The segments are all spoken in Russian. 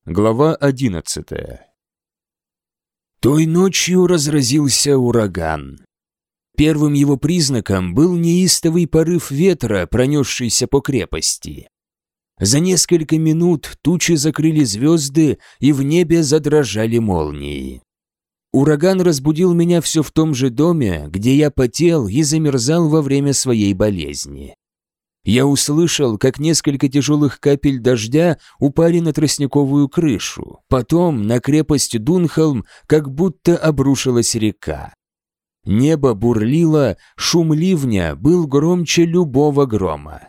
Глава 11. Той ночью разразился ураган. Первым его признаком был неистовый порыв ветра, пронесшийся по крепости. За несколько минут тучи закрыли звезды, и в небе задрожали молнии. Ураган разбудил меня все в том же доме, где я потел и замерзал во время своей болезни. Я услышал, как несколько тяжелых капель дождя упали на тростниковую крышу. Потом на крепость Дунхолм как будто обрушилась река. Небо бурлило, шум ливня был громче любого грома.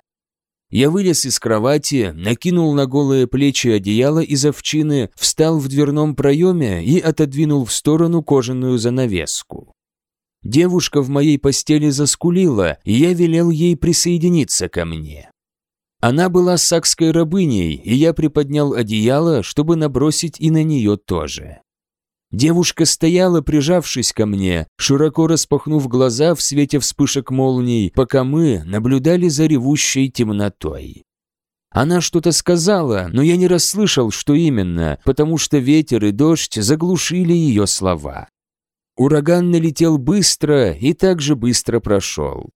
Я вылез из кровати, накинул на голые плечи одеяло из овчины, встал в дверном проеме и отодвинул в сторону кожаную занавеску. Девушка в моей постели заскулила, и я велел ей присоединиться ко мне. Она была сакской рабыней, и я приподнял одеяло, чтобы набросить и на нее тоже. Девушка стояла, прижавшись ко мне, широко распахнув глаза в свете вспышек молний, пока мы наблюдали за ревущей темнотой. Она что-то сказала, но я не расслышал, что именно, потому что ветер и дождь заглушили ее слова. Ураган налетел быстро и также быстро прошел.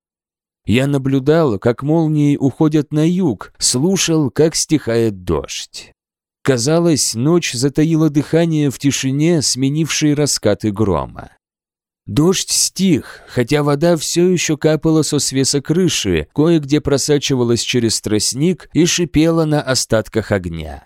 Я наблюдал, как молнии уходят на юг, слушал, как стихает дождь. Казалось, ночь затаила дыхание в тишине, сменившей раскаты грома. Дождь стих, хотя вода все еще капала со свеса крыши, кое-где просачивалась через тростник и шипела на остатках огня.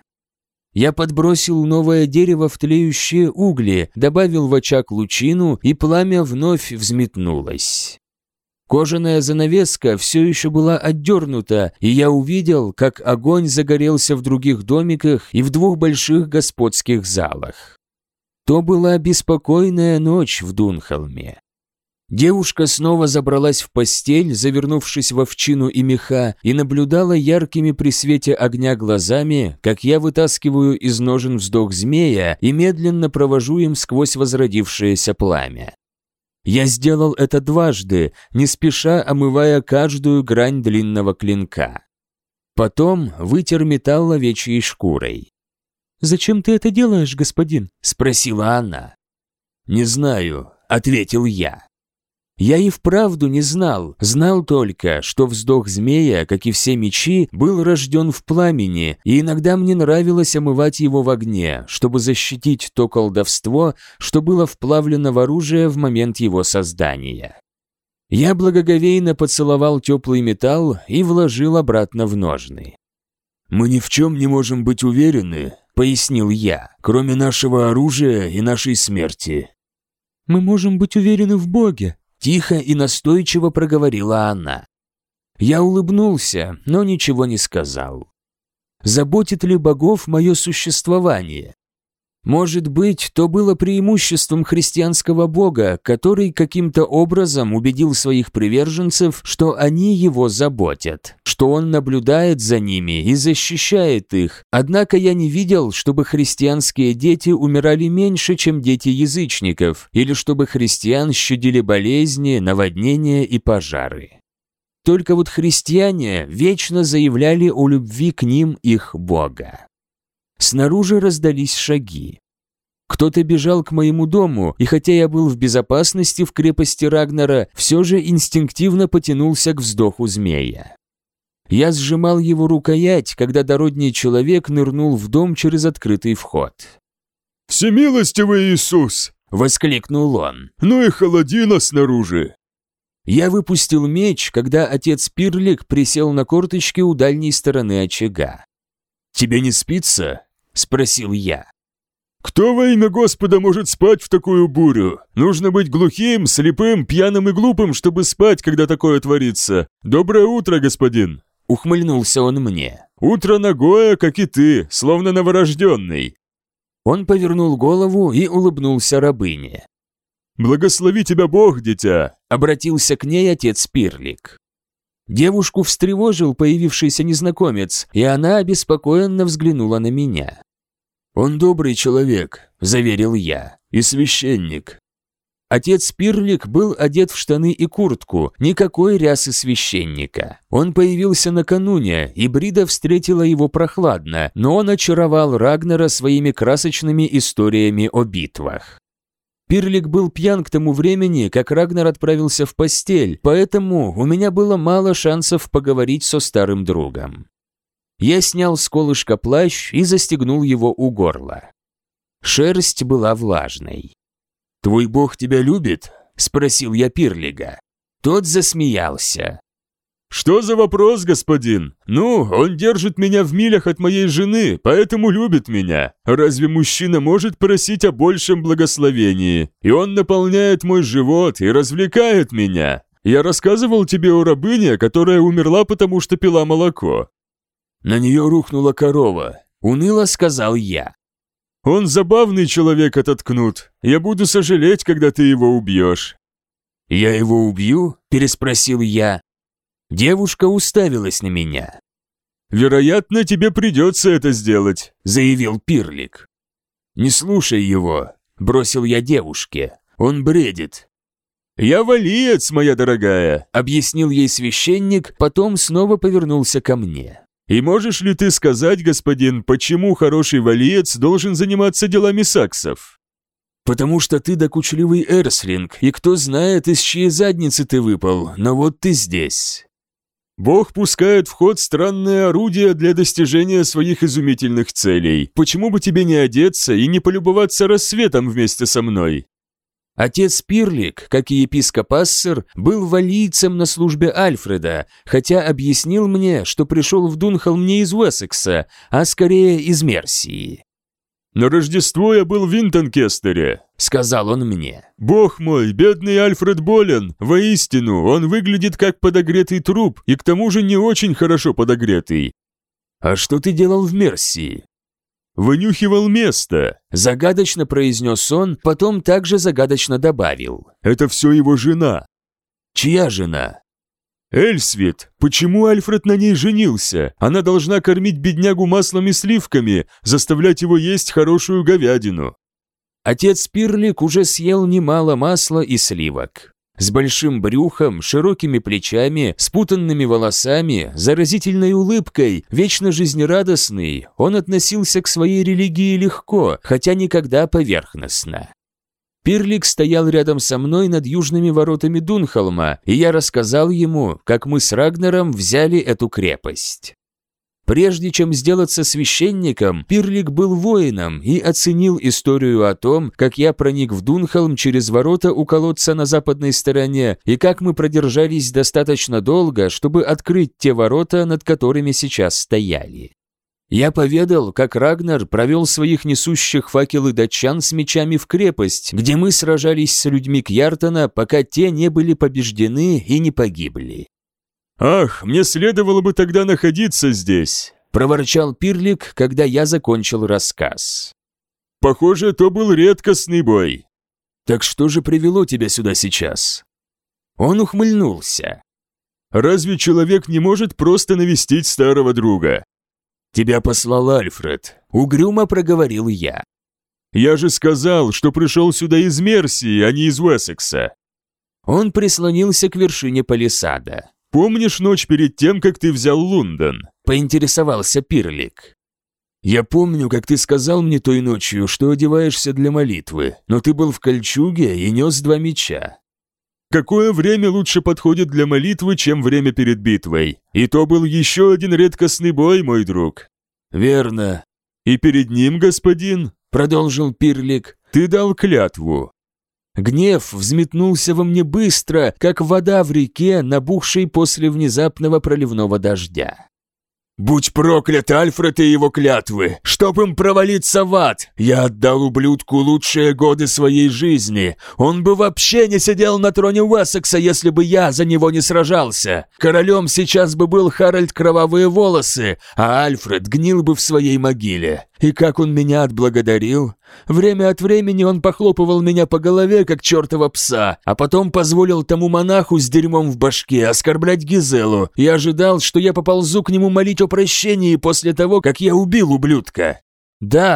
Я подбросил новое дерево в тлеющие угли, добавил в очаг лучину, и пламя вновь взметнулось. Кожаная занавеска все еще была отдернута, и я увидел, как огонь загорелся в других домиках и в двух больших господских залах. То была беспокойная ночь в Дунхолме. Девушка снова забралась в постель, завернувшись в овчину и меха, и наблюдала яркими при свете огня глазами, как я вытаскиваю из ножен вздох змея и медленно провожу им сквозь возродившееся пламя. Я сделал это дважды, не спеша омывая каждую грань длинного клинка. Потом вытер металл овечьей шкурой. «Зачем ты это делаешь, господин?» – спросила она. «Не знаю», – ответил я. Я и вправду не знал, знал только, что вздох змея, как и все мечи, был рожден в пламени, и иногда мне нравилось омывать его в огне, чтобы защитить то колдовство, что было вплавлено в оружие в момент его создания. Я благоговейно поцеловал теплый металл и вложил обратно в ножны. «Мы ни в чем не можем быть уверены», — пояснил я, «кроме нашего оружия и нашей смерти». «Мы можем быть уверены в Боге», — тихо и настойчиво проговорила она. Я улыбнулся, но ничего не сказал. Заботит ли богов мое существование? Может быть, то было преимуществом христианского бога, который каким-то образом убедил своих приверженцев, что они его заботят, что он наблюдает за ними и защищает их. Однако я не видел, чтобы христианские дети умирали меньше, чем дети язычников, или чтобы христиан щадили болезни, наводнения и пожары. Только вот христиане вечно заявляли о любви к ним их бога. Снаружи раздались шаги. Кто-то бежал к моему дому, и хотя я был в безопасности в крепости Рагнара, все же инстинктивно потянулся к вздоху змея. Я сжимал его рукоять, когда дородный человек нырнул в дом через открытый вход. «Всемилостивый Иисус!» — воскликнул он. «Ну и холодина снаружи!» Я выпустил меч, когда отец Пирлик присел на корточки у дальней стороны очага. «Тебе не спится?» — спросил я. «Кто во имя Господа может спать в такую бурю? Нужно быть глухим, слепым, пьяным и глупым, чтобы спать, когда такое творится. Доброе утро, господин!» — ухмыльнулся он мне. «Утро нагое, как и ты, словно новорожденный». Он повернул голову и улыбнулся рабыне. «Благослови тебя Бог, дитя!» — обратился к ней отец Пирлик. Девушку встревожил появившийся незнакомец, и она обеспокоенно взглянула на меня. «Он добрый человек», — заверил я, — «и священник». Отец Пирлик был одет в штаны и куртку, никакой рясы священника. Он появился накануне, и Брида встретила его прохладно, но он очаровал Рагнара своими красочными историями о битвах. Пирлик был пьян к тому времени, как Рагнар отправился в постель, поэтому у меня было мало шансов поговорить со старым другом. Я снял с колышка плащ и застегнул его у горла. Шерсть была влажной. «Твой бог тебя любит?» – спросил я Пирлига. Тот засмеялся. «Что за вопрос, господин? Ну, он держит меня в милях от моей жены, поэтому любит меня. Разве мужчина может просить о большем благословении? И он наполняет мой живот и развлекает меня. Я рассказывал тебе о рабыне, которая умерла, потому что пила молоко». «На нее рухнула корова», – уныло сказал я. «Он забавный человек, этот Кнут. Я буду сожалеть, когда ты его убьешь». «Я его убью?» – переспросил я. Девушка уставилась на меня. «Вероятно, тебе придется это сделать», – заявил Пирлик. «Не слушай его», – бросил я девушке. «Он бредит». «Я валиец, моя дорогая», – объяснил ей священник, потом снова повернулся ко мне. «И можешь ли ты сказать, господин, почему хороший валиец должен заниматься делами саксов?» «Потому что ты докучливый эрслинг, и кто знает, из чьей задницы ты выпал, но вот ты здесь». «Бог пускает в ход странное орудие для достижения своих изумительных целей. Почему бы тебе не одеться и не полюбоваться рассветом вместе со мной?» Отец Пирлик, как и епископ Ассер, был валийцем на службе Альфреда, хотя объяснил мне, что пришел в Дунхолм не из Уэссекса, а скорее из Мерсии. «На Рождество я был в Винтонкестере», — сказал он мне. «Бог мой, бедный Альфред болен. Воистину, он выглядит как подогретый труп, и к тому же не очень хорошо подогретый». «А что ты делал в Мерсии?» «Вынюхивал место», – загадочно произнес он, потом также загадочно добавил. «Это все его жена». «Чья жена?» «Эльсвит. Почему Альфред на ней женился? Она должна кормить беднягу маслом и сливками, заставлять его есть хорошую говядину». Отец Пирлик уже съел немало масла и сливок. С большим брюхом, широкими плечами, спутанными волосами, заразительной улыбкой, вечно жизнерадостный, он относился к своей религии легко, хотя никогда поверхностно. Пирлик стоял рядом со мной над южными воротами Дунхолма, и я рассказал ему, как мы с Рагнаром взяли эту крепость. Прежде чем сделаться священником, Пирлик был воином и оценил историю о том, как я проник в Дунхолм через ворота у колодца на западной стороне и как мы продержались достаточно долго, чтобы открыть те ворота, над которыми сейчас стояли. Я поведал, как Рагнар провел своих несущих факелы датчан с мечами в крепость, где мы сражались с людьми Кьяртана, пока те не были побеждены и не погибли. «Ах, мне следовало бы тогда находиться здесь», – проворчал Пирлик, когда я закончил рассказ. «Похоже, то был редкостный бой». «Так что же привело тебя сюда сейчас?» Он ухмыльнулся. «Разве человек не может просто навестить старого друга?» «Тебя послал Альфред», – угрюмо проговорил я. «Я же сказал, что пришел сюда из Мерсии, а не из Уэссекса». Он прислонился к вершине палисада. «Помнишь ночь перед тем, как ты взял Лондон?» – поинтересовался Пирлик. «Я помню, как ты сказал мне той ночью, что одеваешься для молитвы, но ты был в кольчуге и нес 2 меча». «Какое время лучше подходит для молитвы, чем время перед битвой? И то был еще один редкостный бой, мой друг». «Верно». «И перед ним, господин», – продолжил Пирлик, – «ты дал клятву». Гнев взметнулся во мне быстро, как вода в реке, набухшей после внезапного проливного дождя. «Будь проклят Альфред и его клятвы! Чтоб им провалиться в ад! Я отдал ублюдку лучшие годы своей жизни! Он бы вообще не сидел на троне Уэссекса, если бы я за него не сражался! Королем сейчас бы был Харальд Кровавые Волосы, а Альфред гнил бы в своей могиле! И как он меня отблагодарил! Время от времени он похлопывал меня по голове, как чертова пса, а потом позволил тому монаху с дерьмом в башке оскорблять Гизелу и ожидал, что я поползу к нему молить о прощении после того, как я убил ублюдка. Да,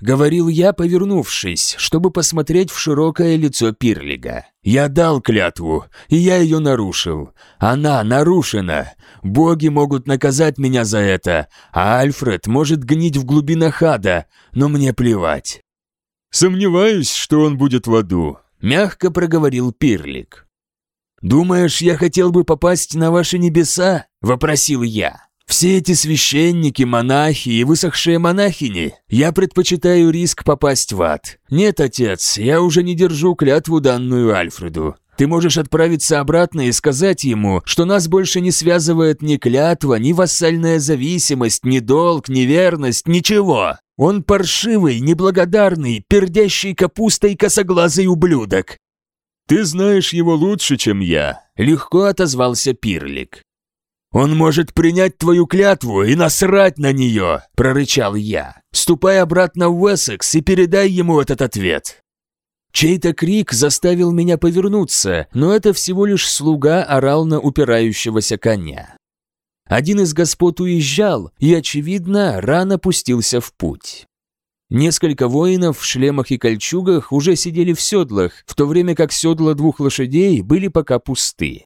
говорил я, повернувшись, чтобы посмотреть в широкое лицо Пирлига. «Я дал клятву, и я ее нарушил. Она нарушена. Боги могут наказать меня за это, а Альфред может гнить в глубинах ада, но мне плевать». «Сомневаюсь, что он будет в аду», — мягко проговорил Пирлиг. «Думаешь, я хотел бы попасть на ваши небеса?» — вопросил я. «Все эти священники, монахи и высохшие монахини, я предпочитаю риск попасть в ад. Нет, отец, я уже не держу клятву, данную Альфреду. Ты можешь отправиться обратно и сказать ему, что нас больше не связывает ни клятва, ни вассальная зависимость, ни долг, ни верность, ничего. Он паршивый, неблагодарный, пердящий капустой косоглазый ублюдок». «Ты знаешь его лучше, чем я», — легко отозвался Пирлиг. «Он может принять твою клятву и насрать на нее», — прорычал я. «Ступай обратно в Уэссекс и передай ему этот ответ». Чей-то крик заставил меня повернуться, но это всего лишь слуга орал на упирающегося коня. Один из господ уезжал и, очевидно, рано пустился в путь. Несколько воинов в шлемах и кольчугах уже сидели в седлах, в то время как седла 2 лошадей были пока пусты.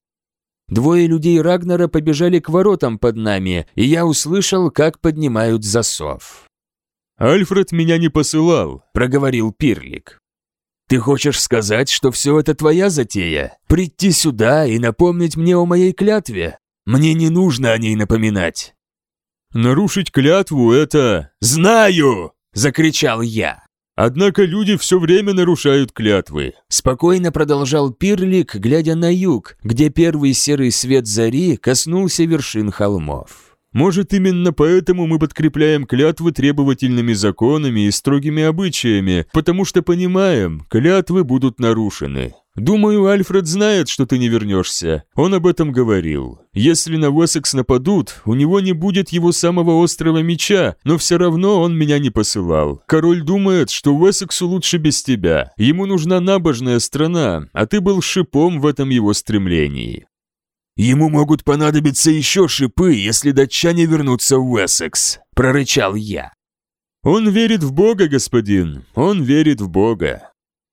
2 людей Рагнара побежали к воротам под нами, и я услышал, как поднимают засов. «Альфред меня не посылал», — проговорил Пирлиг. «Ты хочешь сказать, что все это твоя затея? Прийти сюда и напомнить мне о моей клятве? Мне не нужно о ней напоминать». «Нарушить клятву — это...» «Знаю!» — закричал я. «Однако люди все время нарушают клятвы», — спокойно продолжал Пирлиг, глядя на юг, где первый серый свет зари коснулся вершин холмов. «Может, именно поэтому мы подкрепляем клятвы требовательными законами и строгими обычаями, потому что понимаем, клятвы будут нарушены. Думаю, Альфред знает, что ты не вернешься. Он об этом говорил. Если на Уэссекс нападут, у него не будет его самого острого меча, но все равно он меня не посылал. Король думает, что Уэссексу лучше без тебя. Ему нужна набожная страна, а ты был шипом в этом его стремлении». «Ему могут понадобиться еще шипы, если датчане вернутся в Уэссекс», — прорычал я. «Он верит в Бога, господин, он верит в Бога».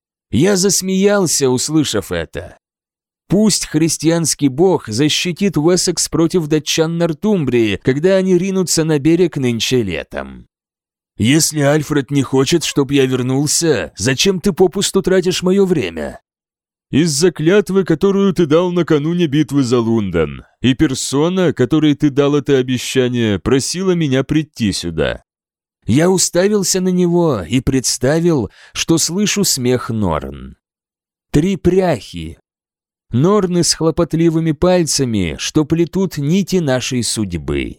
Я засмеялся, услышав это. Пусть христианский бог защитит Уэссекс против датчан Нортумбрии, когда они ринутся на берег нынче летом. Если Альфред не хочет, чтобы я вернулся, зачем ты попусту тратишь мое время? «Из-за клятвы, которую ты дал накануне битвы за Лондон, и персона, которой ты дал это обещание, просила меня прийти сюда». Я уставился на него и представил, что слышу смех Норн. 3 пряхи. Норны с хлопотливыми пальцами, что плетут нити нашей судьбы.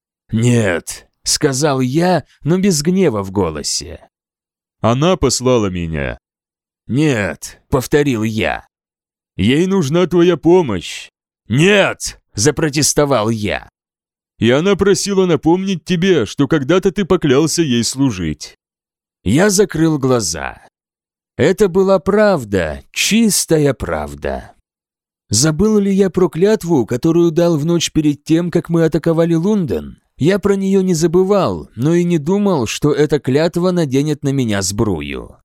«Нет», — сказал я, но без гнева в голосе. «Она послала меня». «Нет», — повторил я. «Ей нужна твоя помощь». «Нет», — запротестовал я. «И она просила напомнить тебе, что когда-то ты поклялся ей служить». Я закрыл глаза. Это была правда, чистая правда. Забыл ли я про клятву, которую дал в ночь перед тем, как мы атаковали Лондон? Я про нее не забывал, но и не думал, что эта клятва наденет на меня сбрую.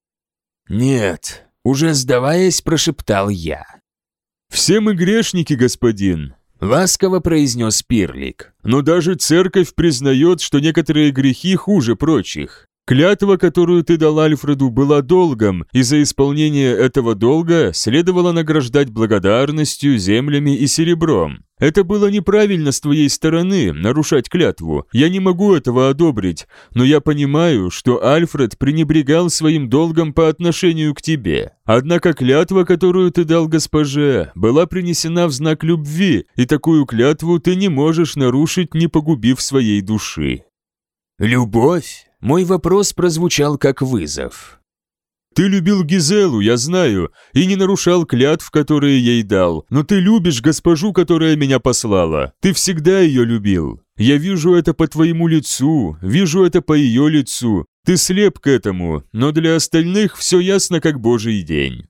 «Нет», — уже сдаваясь, прошептал я. «Все мы грешники, господин», — ласково произнес Пирлиг. «Но даже церковь признает, что некоторые грехи хуже прочих. Клятва, которую ты дал Альфреду, была долгом, и за исполнение этого долга следовало награждать благодарностью, землями и серебром. Это было неправильно с твоей стороны, нарушать клятву. Я не могу этого одобрить, но я понимаю, что Альфред пренебрегал своим долгом по отношению к тебе. Однако клятва, которую ты дал госпоже, была принесена в знак любви, и такую клятву ты не можешь нарушить, не погубив своей души». «Любовь?» Мой вопрос прозвучал как вызов. «Ты любил Гизелу, я знаю, и не нарушал клятв, которые ей дал, но ты любишь госпожу, которая меня послала. Ты всегда ее любил. Я вижу это по твоему лицу, вижу это по ее лицу. Ты слеп к этому, но для остальных все ясно, как божий день».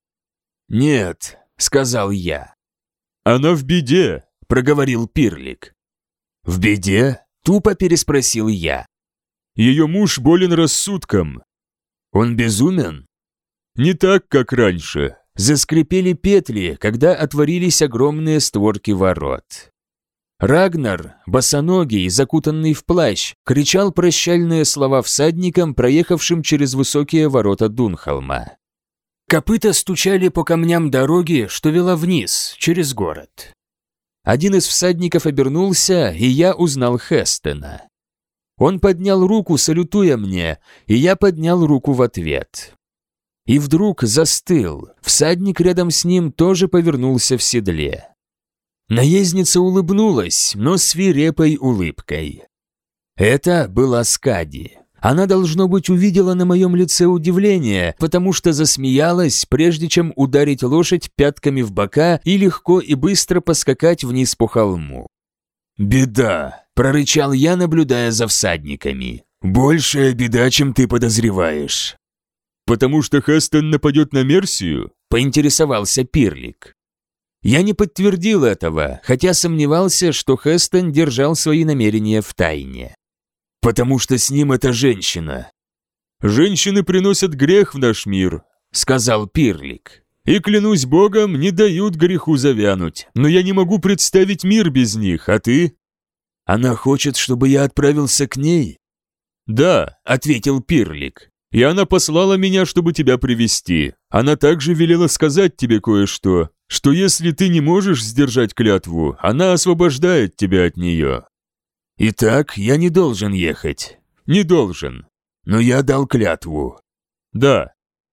«Нет», — сказал я. «Она в беде», — проговорил Пирлиг. «В беде?» — тупо переспросил я. «Ее муж болен рассудком». Он безумен? Не так, как раньше. Заскрипели петли, когда отворились огромные створки ворот. Рагнар, босоногий, закутанный в плащ, кричал прощальные слова всадникам, проехавшим через высокие ворота Дунхолма. Копыта стучали по камням дороги, что вела вниз, через город. Один из всадников обернулся, и я узнал Хестена. Он поднял руку, салютуя мне, и я поднял руку в ответ. И вдруг застыл. Всадник рядом с ним тоже повернулся в седле. Наездница улыбнулась, но свирепой улыбкой. Это была Скади. Она, должно быть, увидела на моем лице удивление, потому что засмеялась, прежде чем ударить лошадь пятками в бока и легко и быстро поскакать вниз по холму. «Беда!» – прорычал я, наблюдая за всадниками. «Большая беда, чем ты подозреваешь». «Потому что Хестен нападет на Мерсию?» – поинтересовался Пирлик. Я не подтвердил этого, хотя сомневался, что Хестен держал свои намерения в тайне. «Потому что с ним эта женщина». «Женщины приносят грех в наш мир», — сказал Пирлик. «И, клянусь богом, не дают греху завянуть. Но я не могу представить мир без них, а ты?» «Она хочет, чтобы я отправился к ней?» «Да», — ответил Пирлик. «И она послала меня, чтобы тебя привести. Она также велела сказать тебе кое-что, что если ты не можешь сдержать клятву, она освобождает тебя от нее». «Итак, я не должен ехать». «Не должен». «Но я дал клятву». «Да».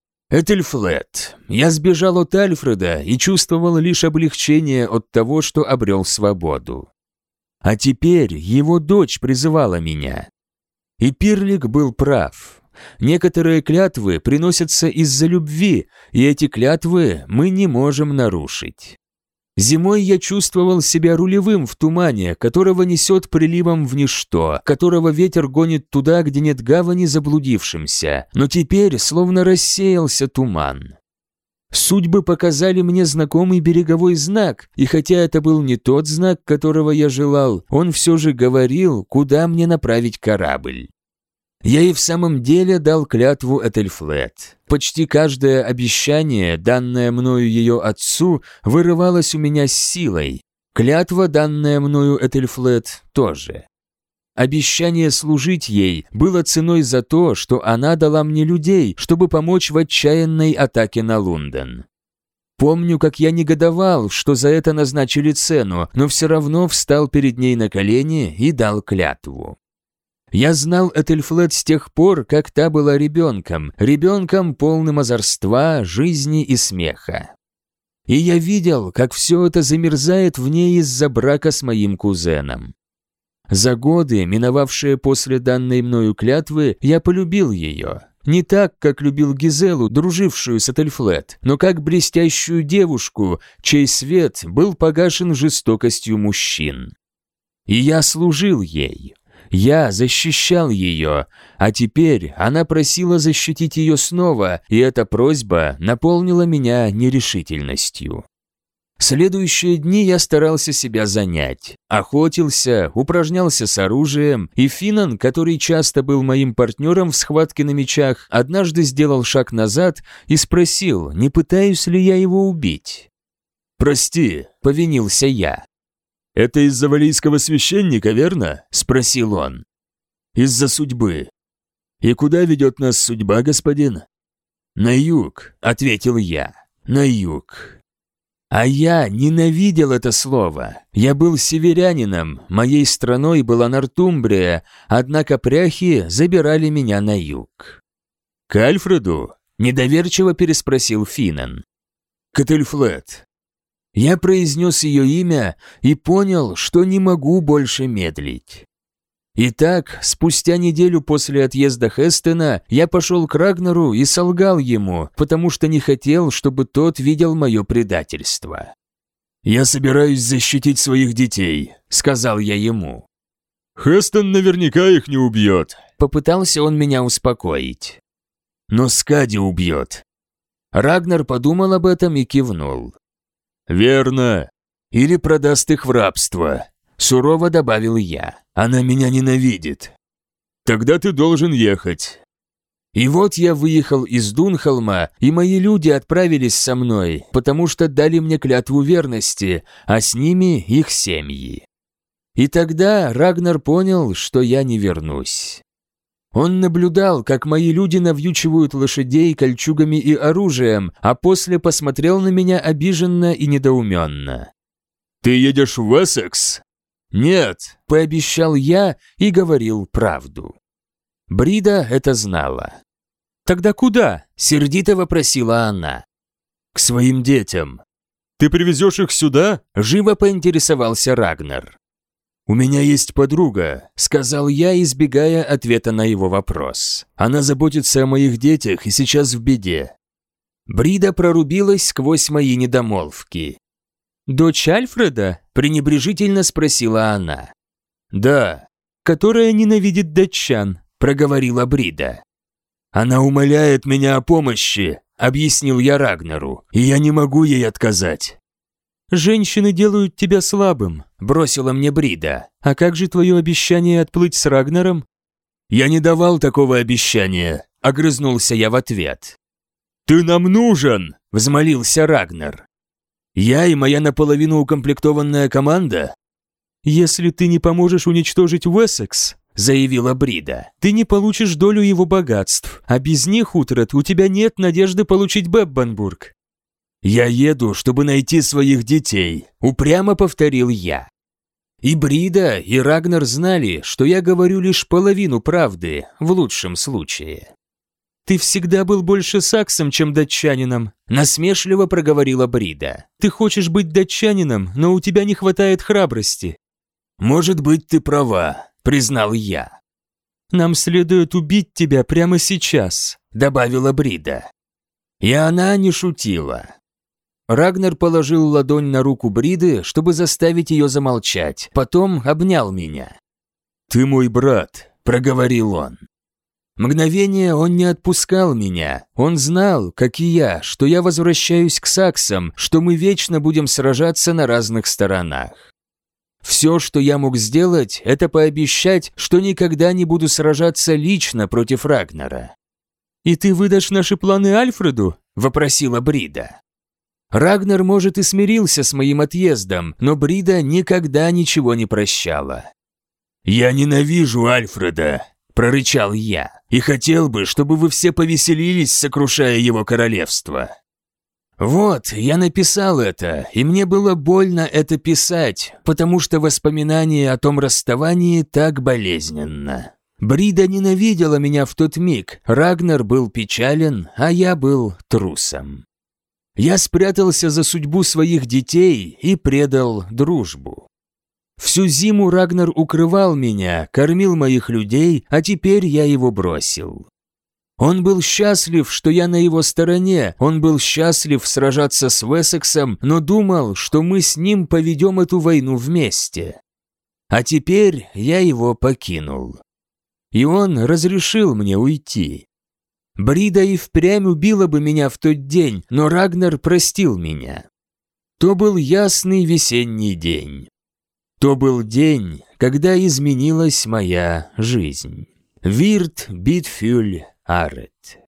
Этельфлет. Я сбежал от Альфреда и чувствовал лишь облегчение от того, что обрел свободу. А теперь его дочь призывала меня. И Пирлик был прав. Некоторые клятвы приносятся из-за любви, и эти клятвы мы не можем нарушить. Зимой я чувствовал себя рулевым в тумане, которого несет приливом в ничто, которого ветер гонит туда, где нет гавани заблудившимся, но теперь словно рассеялся туман. Судьбы показали мне знакомый береговой знак, и хотя это был не тот знак, которого я желал, он все же говорил, куда мне направить корабль. Я и в самом деле дал клятву Этельфлет. Почти каждое обещание, данное мною ее отцу, вырывалось у меня с силой. Клятва, данная мною Этельфлет, тоже. Обещание служить ей было ценой за то, что она дала мне людей, чтобы помочь в отчаянной атаке на Лондон. Помню, как я негодовал, что за это назначили цену, но все равно встал перед ней на колени и дал клятву. Я знал Этельфлет с тех пор, как та была ребенком полным озорства, жизни и смеха. И я видел, как все это замерзает в ней из-за брака с моим кузеном. За годы, миновавшие после данной мною клятвы, я полюбил ее. Не так, как любил Гизелу, дружившую с Этельфлет, но как блестящую девушку, чей свет был погашен жестокостью мужчин. И я служил ей. Я защищал ее, а теперь она просила защитить ее снова, и эта просьба наполнила меня нерешительностью. Следующие дни я старался себя занять. Охотился, упражнялся с оружием, и Финан, который часто был моим партнером в схватке на мечах, однажды сделал шаг назад и спросил, не пытаюсь ли я его убить. «Прости», — повинился я. «Это из-за валийского священника, верно?» – спросил он. «Из-за судьбы. И куда ведет нас судьба, господин?» «На юг», – ответил я, – «на юг». А я ненавидел это слово. Я был северянином, моей страной была Нортумбрия, однако пряхи забирали меня на юг. «К Альфреду?» – недоверчиво переспросил Финан. «К Этельфлет». Я произнес ее имя и понял, что не могу больше медлить. Итак, спустя неделю после отъезда Хестена я пошел к Рагнару и солгал ему, потому что не хотел, чтобы тот видел мое предательство. «Я собираюсь защитить своих детей», — сказал я ему. «Хестен наверняка их не убьет», — попытался он меня успокоить. «Но Скади убьет». Рагнар подумал об этом и кивнул. «Верно. Или продаст их в рабство», — сурово добавил я. «Она меня ненавидит». «Тогда ты должен ехать». И вот я выехал из Дунхолма, и мои люди отправились со мной, потому что дали мне клятву верности, а с ними их семьи. И тогда Рагнар понял, что я не вернусь. Он наблюдал, как мои люди навьючивают лошадей кольчугами и оружием, а после посмотрел на меня обиженно и недоуменно. «Ты едешь в Эссекс?» «Нет», – пообещал я и говорил правду. Брида это знала. Тогда куда? Сердито вопросила она. К своим детям. «Ты привезешь их сюда?» – живо поинтересовался Рагнар. «У меня есть подруга», – сказал я, избегая ответа на его вопрос. «Она заботится о моих детях и сейчас в беде». Брида прорубилась сквозь мои недомолвки. Дочь Альфреда? Пренебрежительно спросила она. «Да». Которая ненавидит датчан, проговорила Брида. «Она умоляет меня о помощи», – объяснил я Рагнару, – «и я не могу ей отказать». «Женщины делают тебя слабым», – бросила мне Брида. «А как же твое обещание отплыть с Рагнаром?» «Я не давал такого обещания», – огрызнулся я в ответ. «Ты нам нужен!» – взмолился Рагнар. «Я и моя наполовину укомплектованная команда?» «Если ты не поможешь уничтожить Уэссекс», – заявила Брида, – «ты не получишь долю его богатств, а без них, Утрат, у тебя нет надежды получить Беббенбург». «Я еду, чтобы найти своих детей», – упрямо повторил я. И Брида, и Рагнар знали, что я говорю лишь половину правды, в лучшем случае. «Ты всегда был больше саксом, чем датчанином», – насмешливо проговорила Брида. «Ты хочешь быть датчанином, но у тебя не хватает храбрости». «Может быть, ты права», – признал я. «Нам следует убить тебя прямо сейчас», – добавила Брида. И она не шутила. Рагнар положил ладонь на руку Бриды, чтобы заставить ее замолчать, потом обнял меня. «Ты мой брат», – проговорил он. Мгновение он не отпускал меня. Он знал, как и я, что я возвращаюсь к саксам, что мы вечно будем сражаться на разных сторонах. Все, что я мог сделать, это пообещать, что никогда не буду сражаться лично против Рагнара. «И ты выдашь наши планы Альфреду?» – вопросила Брида. Рагнар, может, и смирился с моим отъездом, но Брида никогда ничего не прощала. «Я ненавижу Альфреда», – прорычал я, – «и хотел бы, чтобы вы все повеселились, сокрушая его королевство». Вот, я написал это, и мне было больно это писать, потому что воспоминание о том расставании так болезненно. Брида ненавидела меня в тот миг, Рагнар был печален, а я был трусом. Я спрятался за судьбу своих детей и предал дружбу. Всю зиму Рагнар укрывал меня, кормил моих людей, а теперь я его бросил. Он был счастлив, что я на его стороне, он был счастлив сражаться с Уэссексом, но думал, что мы с ним поведем эту войну вместе. А теперь я его покинул. И он разрешил мне уйти. Брида и впрямь убила бы меня в тот день, но Рагнар простил меня. То был ясный весенний день. То был день, когда изменилась моя жизнь. Вирт Битфюль Арет.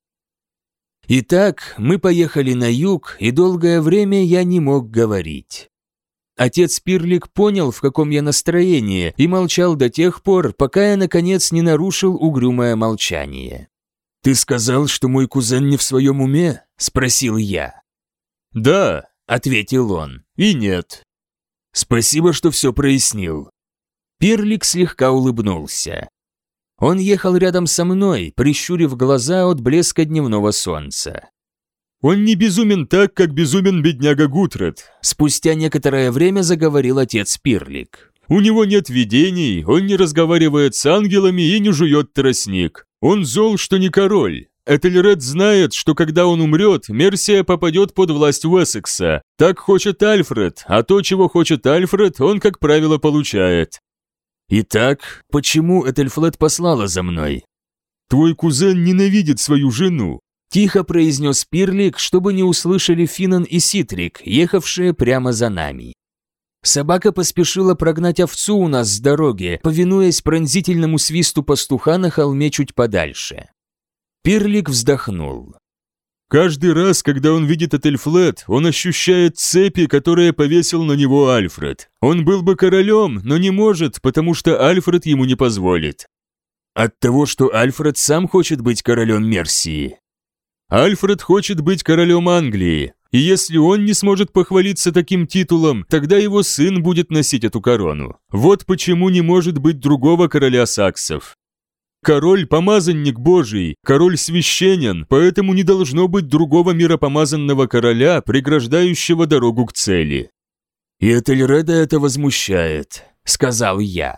Итак, мы поехали на юг, и долгое время я не мог говорить. Отец Пирлик понял, в каком я настроении, и молчал до тех пор, пока я, наконец, не нарушил угрюмое молчание. «Ты сказал, что мой кузен не в своем уме?» – спросил я. «Да», – ответил он, – «и нет». «Спасибо, что все прояснил». Пирлик слегка улыбнулся. Он ехал рядом со мной, прищурив глаза от блеска дневного солнца. «Он не безумен так, как безумен бедняга Гутред», – спустя некоторое время заговорил отец Пирлик. «У него нет видений, он не разговаривает с ангелами и не жует тростник. Он зол, что не король. Этельред знает, что когда он умрет, Мерсия попадет под власть Уэссекса. Так хочет Альфред, а то, чего хочет Альфред, он, как правило, получает». «Итак, почему Этельфлет послала за мной?» «Твой кузен ненавидит свою жену», – тихо произнес Пирлик, чтобы не услышали Финан и Ситрик, ехавшие прямо за нами. Собака поспешила прогнать овцу у нас с дороги, повинуясь пронзительному свисту пастуха на холме чуть подальше. Пирлик вздохнул. Каждый раз, когда он видит Этельфлет, он ощущает цепи, которые повесил на него Альфред. Он был бы королем, но не может, потому что Альфред ему не позволит. От того, что Альфред сам хочет быть королем Мерсии. Альфред хочет быть королем Англии, и если он не сможет похвалиться таким титулом, тогда его сын будет носить эту корону. Вот почему не может быть другого короля саксов. Король – помазанник Божий, король священен, поэтому не должно быть другого миропомазанного короля, преграждающего дорогу к цели. «И Этельреда это возмущает», – сказал я.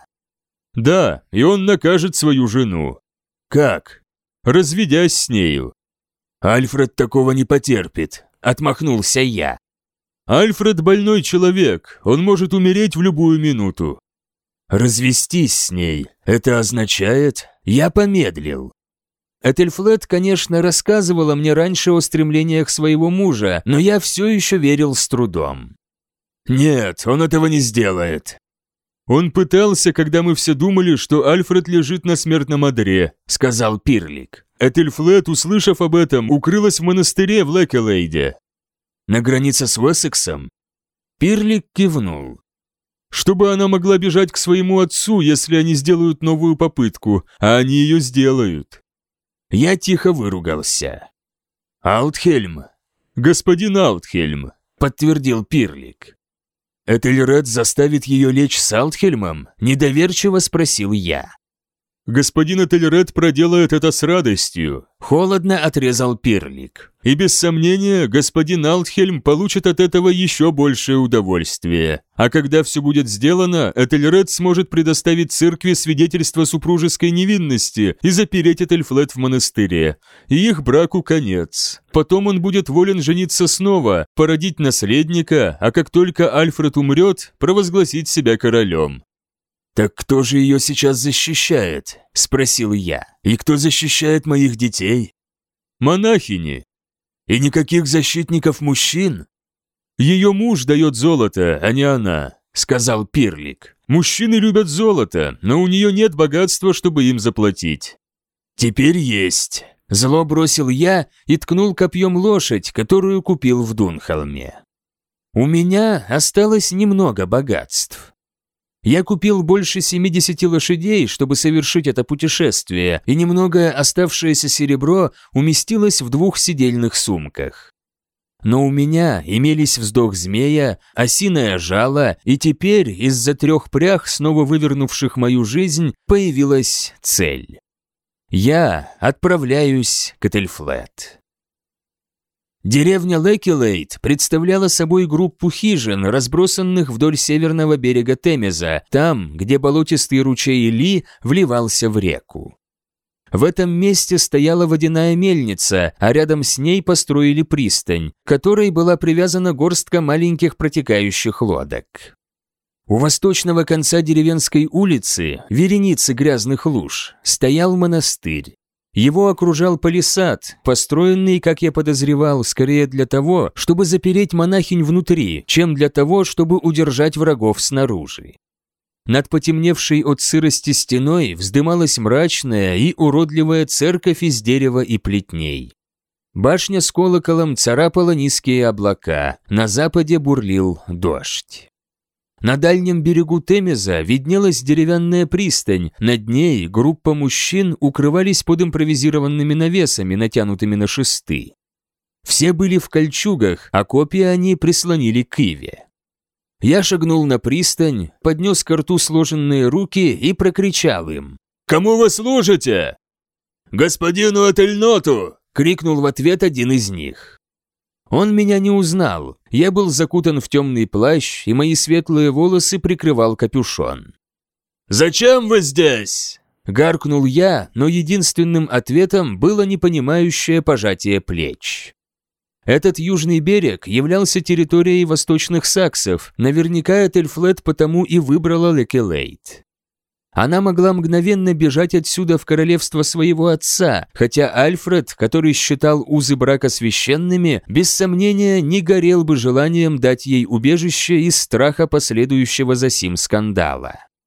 «Да, и он накажет свою жену». «Как?» «Разведясь с нею». «Альфред такого не потерпит», – отмахнулся я. «Альфред больной человек, он может умереть в любую минуту». «Развестись с ней, это означает...» Я помедлил. Этельфлет, конечно, рассказывала мне раньше о стремлениях своего мужа, но я все еще верил с трудом. «Нет, он этого не сделает». «Он пытался, когда мы все думали, что Альфред лежит на смертном одре», — сказал Пирлик. Этельфлет, услышав об этом, укрылась в монастыре в Лекелейде. «На границе с Уэссексом?» Пирлик кивнул. «Чтобы она могла бежать к своему отцу, если они сделают новую попытку, а они ее сделают». Я тихо выругался. «Аутхельм». «Господин Аутхельм», — подтвердил Пирлик. «Этельред заставит ее лечь с Аутхельмом?» – недоверчиво спросил я. «Господин Этельред проделает это с радостью», – холодно отрезал Пирлик. «И без сомнения, господин Аутхельм получит от этого еще большее удовольствие. А когда все будет сделано, Этельред сможет предоставить церкви свидетельство супружеской невинности и запереть Этельфлет в монастыре. И их браку конец. Потом он будет волен жениться снова, породить наследника, а как только Альфред умрет, провозгласить себя королем». «Так кто же ее сейчас защищает?» – спросил я. «И кто защищает моих детей?» «Монахини». «И никаких защитников мужчин?» «Ее муж дает золото, а не она», – сказал Пирлик. «Мужчины любят золото, но у нее нет богатства, чтобы им заплатить». «Теперь есть», – зло бросил я и ткнул копьем лошадь, которую купил в Дунхолме. «У меня осталось немного богатств». Я купил больше 70 лошадей, чтобы совершить это путешествие, и немного оставшееся серебро уместилось в 2 сидельных сумках. Но у меня имелись вздох змея, осиное жало, и теперь из-за 3 прях, снова вывернувших мою жизнь, появилась цель. Я отправляюсь к Этельфлет. Деревня Лекелейд представляла собой группу хижин, разбросанных вдоль северного берега Темеза, там, где болотистый ручей Ли вливался в реку. В этом месте стояла водяная мельница, а рядом с ней построили пристань, к которой была привязана горстка маленьких протекающих лодок. У восточного конца деревенской улицы, вереницы грязных луж, стоял монастырь. Его окружал палисад, построенный, как я подозревал, скорее для того, чтобы запереть монахинь внутри, чем для того, чтобы удержать врагов снаружи. Над потемневшей от сырости стеной вздымалась мрачная и уродливая церковь из дерева и плетней. Башня с колоколом царапала низкие облака, на западе бурлил дождь. На дальнем берегу Темеза виднелась деревянная пристань, над ней группа мужчин укрывались под импровизированными навесами, натянутыми на шесты. Все были в кольчугах, а копья они прислонили к иве. Я шагнул на пристань, поднес ко рту сложенные руки и прокричал им: «Кому вы служите?» «Господину Этельноту!» — крикнул в ответ один из них. Он меня не узнал, я был закутан в темный плащ, и мои светлые волосы прикрывал капюшон. «Зачем вы здесь?» – гаркнул я, но единственным ответом было непонимающее пожатие плеч. Этот южный берег являлся территорией восточных саксов, наверняка Этельфлет потому и выбрала Лекелейд. Она могла мгновенно бежать отсюда в королевство своего отца, хотя Альфред, который считал узы брака священными, без сомнения не горел бы желанием дать ей убежище из страха последующего за сим скандала.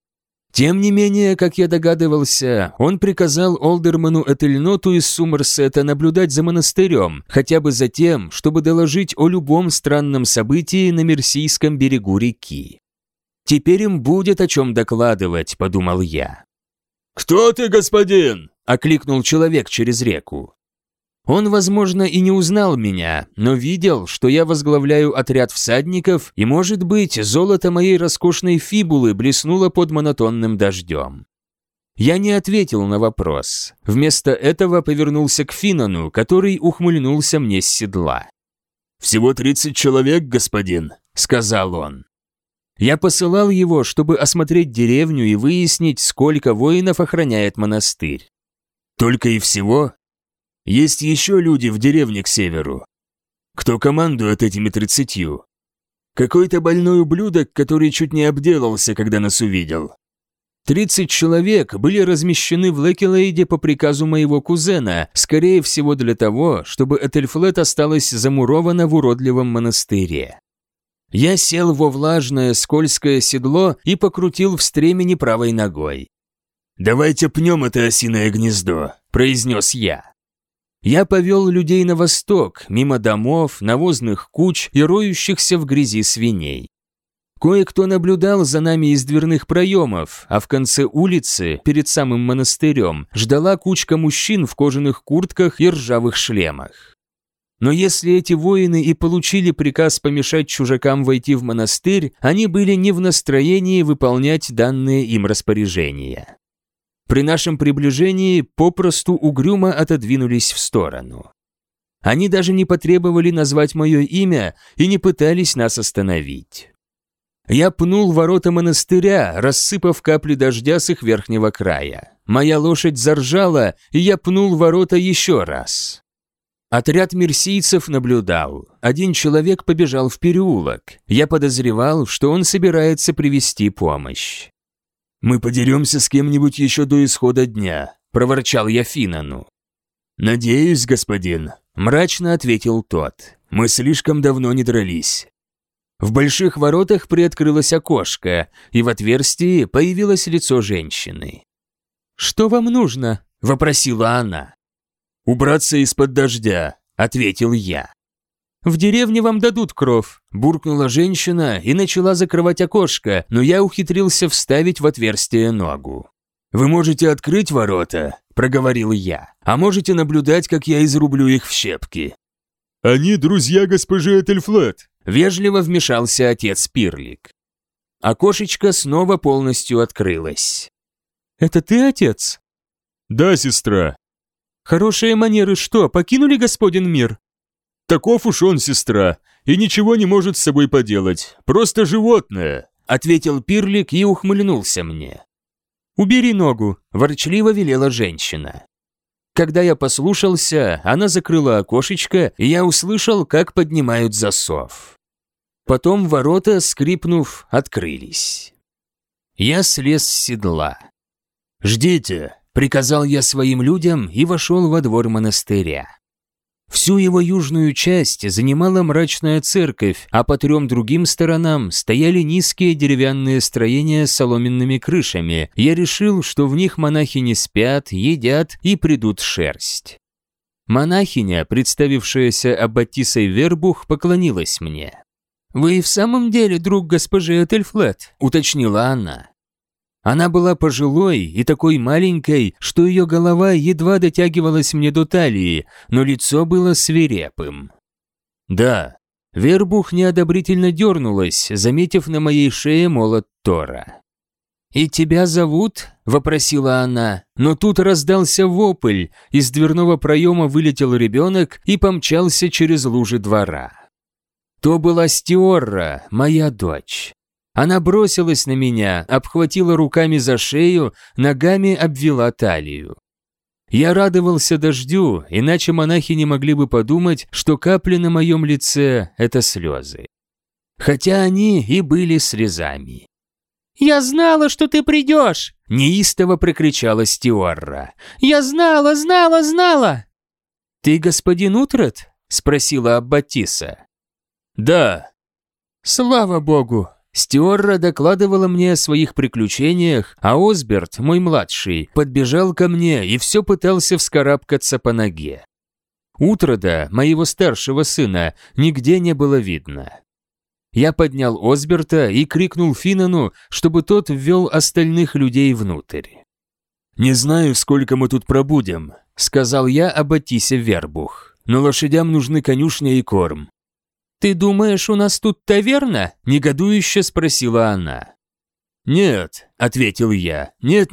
Тем не менее, как я догадывался, он приказал Олдерману Этельноту из Сумерсета наблюдать за монастырем, хотя бы за тем, чтобы доложить о любом странном событии на Мерсийском берегу реки. «Теперь им будет о чем докладывать», — подумал я. «Кто ты, господин?» — окликнул человек через реку. Он, возможно, и не узнал меня, но видел, что я возглавляю отряд всадников, и, может быть, золото моей роскошной фибулы блеснуло под монотонным дождем. Я не ответил на вопрос. Вместо этого повернулся к Финану, который ухмыльнулся мне с седла. «Всего 30 человек, господин», — сказал он. Я посылал его, чтобы осмотреть деревню и выяснить, сколько воинов охраняет монастырь. «Только и всего? Есть еще люди в деревне к северу. Кто командует этими 30? Какой-то больной ублюдок, который чуть не обделался, когда нас увидел». 30 человек были размещены в Лекилейде по приказу моего кузена, скорее всего для того, чтобы Этельфлет осталась замурована в уродливом монастыре. Я сел во влажное, скользкое седло и покрутил в стремени правой ногой. «Давайте пнем это осиное гнездо», – произнес я. Я повел людей на восток, мимо домов, навозных куч и роющихся в грязи свиней. Кое-кто наблюдал за нами из дверных проемов, а в конце улицы, перед самым монастырем, ждала кучка мужчин в кожаных куртках и ржавых шлемах. Но если эти воины и получили приказ помешать чужакам войти в монастырь, они были не в настроении выполнять данные им распоряжения. При нашем приближении попросту угрюмо отодвинулись в сторону. Они даже не потребовали назвать мое имя и не пытались нас остановить. Я пнул ворота монастыря, рассыпав капли дождя с их верхнего края. Моя лошадь заржала, и я пнул ворота еще раз. Отряд мерсийцев наблюдал. Один человек побежал в переулок. Я подозревал, что он собирается привести помощь. «Мы подеремся с кем-нибудь еще до исхода дня», – проворчал я Финану. «Надеюсь, господин», – мрачно ответил тот. «Мы слишком давно не дрались». В больших воротах приоткрылось окошко, и в отверстии появилось лицо женщины. «Что вам нужно?» – вопросила она. «Убраться из-под дождя», – ответил я. «В деревне вам дадут кров», – буркнула женщина и начала закрывать окошко, но я ухитрился вставить в отверстие ногу. «Вы можете открыть ворота», – проговорил я, «а можете наблюдать, как я изрублю их в щепки». «Они друзья госпожи Этельфлет», – вежливо вмешался отец Пирлик. Окошечко снова полностью открылось. «Это ты, отец?» «Да, сестра». «Хорошие манеры что, покинули господин мир?» «Таков уж он, сестра, и ничего не может с собой поделать, просто животное», – ответил Пирлик и ухмыльнулся мне. «Убери ногу», – ворчливо велела женщина. Когда я послушался, она закрыла окошечко, и я услышал, как поднимают засов. Потом ворота, скрипнув, открылись. Я слез с седла. «Ждите», – приказал я своим людям и вошел во двор монастыря. Всю его южную часть занимала мрачная церковь, а по 3 другим сторонам стояли низкие деревянные строения с соломенными крышами. Я решил, что в них монахини спят, едят и придут шерсть. Монахиня, представившаяся аббатисой Вербух, поклонилась мне. «Вы и в самом деле друг госпожи Этельфлет?» – уточнила она. Она была пожилой и такой маленькой, что ее голова едва дотягивалась мне до талии, но лицо было свирепым. «Да». Вербух неодобрительно дернулась, заметив на моей шее молот Тора. «И тебя зовут?» – вопросила она, но тут раздался вопль, из дверного проема вылетел ребенок и помчался через лужи двора. То была Стиорра, моя дочь. Она бросилась на меня, обхватила руками за шею, ногами обвела талию. Я радовался дождю, иначе монахи не могли бы подумать, что капли на моем лице – это слезы. Хотя они и были слезами. «Я знала, что ты придешь!» – неистово прокричала Стиорра. «Я знала, знала, знала!» «Ты господин Утрат?» – спросила аббатиса. «Да». «Слава богу!» Стюарра докладывала мне о своих приключениях, а Осберт, мой младший, подбежал ко мне и все пытался вскарабкаться по ноге. Утрода, моего старшего сына, нигде не было видно. Я поднял Осберта и крикнул Финану, чтобы тот ввел остальных людей внутрь. «Не знаю, сколько мы тут пробудем», — сказал я Аббатисе Вербух, «но лошадям нужны конюшня и корм». «Ты думаешь, у нас тут таверна?» – негодующе спросила она. «Нет», – ответил я, – «нет».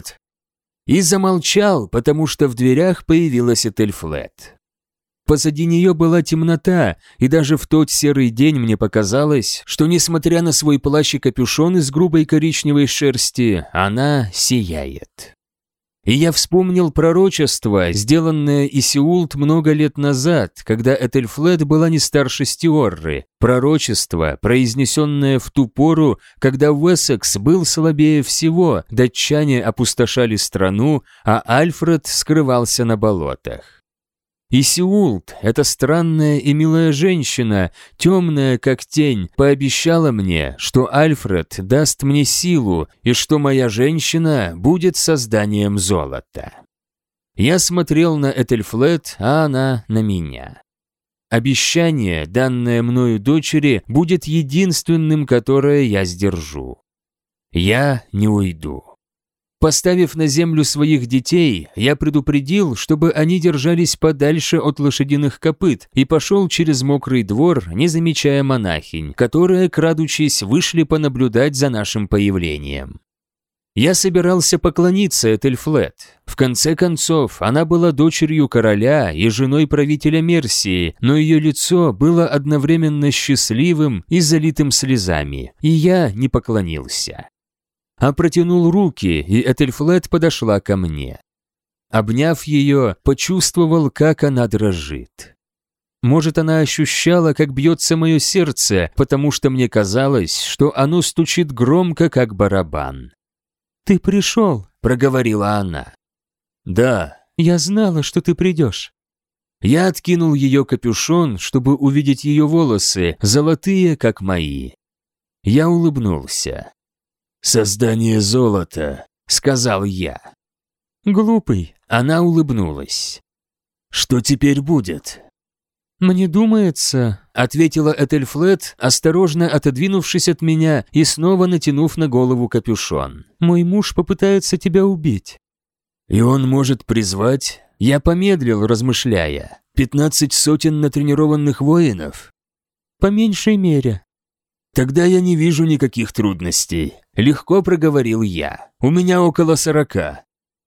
И замолчал, потому что в дверях появилась Этельфлет. Позади нее была темнота, и даже в тот серый день мне показалось, что, несмотря на свой плащ и капюшон из грубой коричневой шерсти, она сияет. И я вспомнил пророчество, сделанное Исиулт много лет назад, когда Этельфлет была не старше Стюарры, пророчество, произнесенное в ту пору, когда Уэссекс был слабее всего, датчане опустошали страну, а Альфред скрывался на болотах. Исиулт, эта странная и милая женщина, темная как тень, пообещала мне, что Альфред даст мне силу и что моя женщина будет созданием золота. Я смотрел на Этельфлет, а она на меня. Обещание, данное мною дочери, будет единственным, которое я сдержу. Я не уйду. Поставив на землю своих детей, я предупредил, чтобы они держались подальше от лошадиных копыт, и пошел через мокрый двор, не замечая монахинь, которые, крадучись, вышли понаблюдать за нашим появлением. Я собирался поклониться Этельфлет. В конце концов, она была дочерью короля и женой правителя Мерсии, но ее лицо было одновременно счастливым и залитым слезами, и я не поклонился. А протянул руки, и Этельфлет подошла ко мне. Обняв ее, почувствовал, как она дрожит. Может, она ощущала, как бьется мое сердце, потому что мне казалось, что оно стучит громко, как барабан. «Ты пришел», — проговорила она. «Да». «Я знала, что ты придешь». Я откинул ее капюшон, чтобы увидеть ее волосы, золотые, как мои. Я улыбнулся. «Создание золота», — сказал я. «Глупый», — она улыбнулась. «Что теперь будет?» «Мне думается», — ответила Этельфлет, осторожно отодвинувшись от меня и снова натянув на голову капюшон. «Мой муж попытается тебя убить». «И он может призвать?» Я помедлил, размышляя. 15 сотен натренированных воинов? «По меньшей мере». «Тогда я не вижу никаких трудностей», — легко проговорил я. «У меня около 40».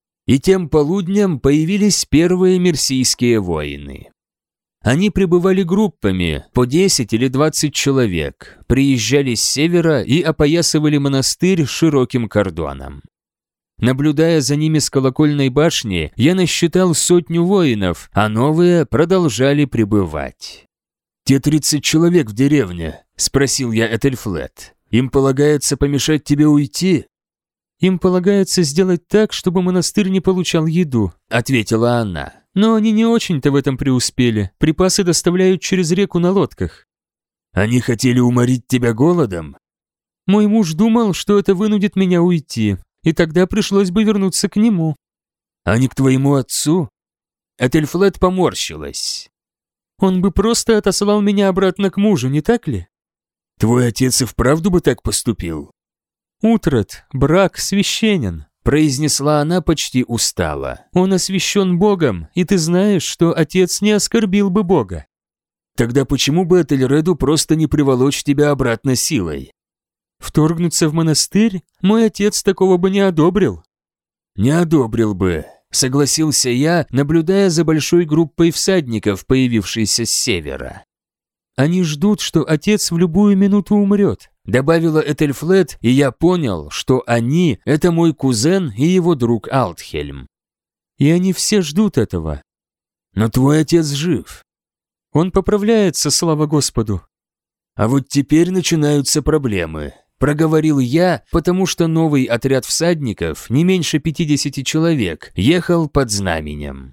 И тем полуднем появились первые мерсийские воины. Они прибывали группами, по 10 или 20 человек, приезжали с севера и опоясывали монастырь широким кордоном. Наблюдая за ними с колокольной башни, я насчитал 100 воинов, а новые продолжали прибывать. «Те 30 человек в деревне?» – спросил я Этельфлет. «Им полагается помешать тебе уйти?» «Им полагается сделать так, чтобы монастырь не получал еду», – ответила она. «Но они не очень-то в этом преуспели. Припасы доставляют через реку на лодках». «Они хотели уморить тебя голодом?» «Мой муж думал, что это вынудит меня уйти, и тогда пришлось бы вернуться к нему». «А не к твоему отцу?» Этельфлет поморщилась. «Он бы просто отослал меня обратно к мужу, не так ли?» «Твой отец и вправду бы так поступил?» «Утрат, брак священен», – произнесла она почти устало. «Он освящен Богом, и ты знаешь, что отец не оскорбил бы Бога». «Тогда почему бы Этельреду просто не приволочь тебя обратно силой?» «Вторгнуться в монастырь? Мой отец такого бы не одобрил». «Не одобрил бы», — согласился я, наблюдая за большой группой всадников, появившейся с севера. «Они ждут, что отец в любую минуту умрет», — добавила Этельфлет, и я понял, что они — это мой кузен и его друг Алтхельм. «И они все ждут этого». «Но твой отец жив». «Он поправляется, слава Господу». «А вот теперь начинаются проблемы», — проговорил я, потому что новый отряд всадников, не меньше 50 человек, ехал под знаменем.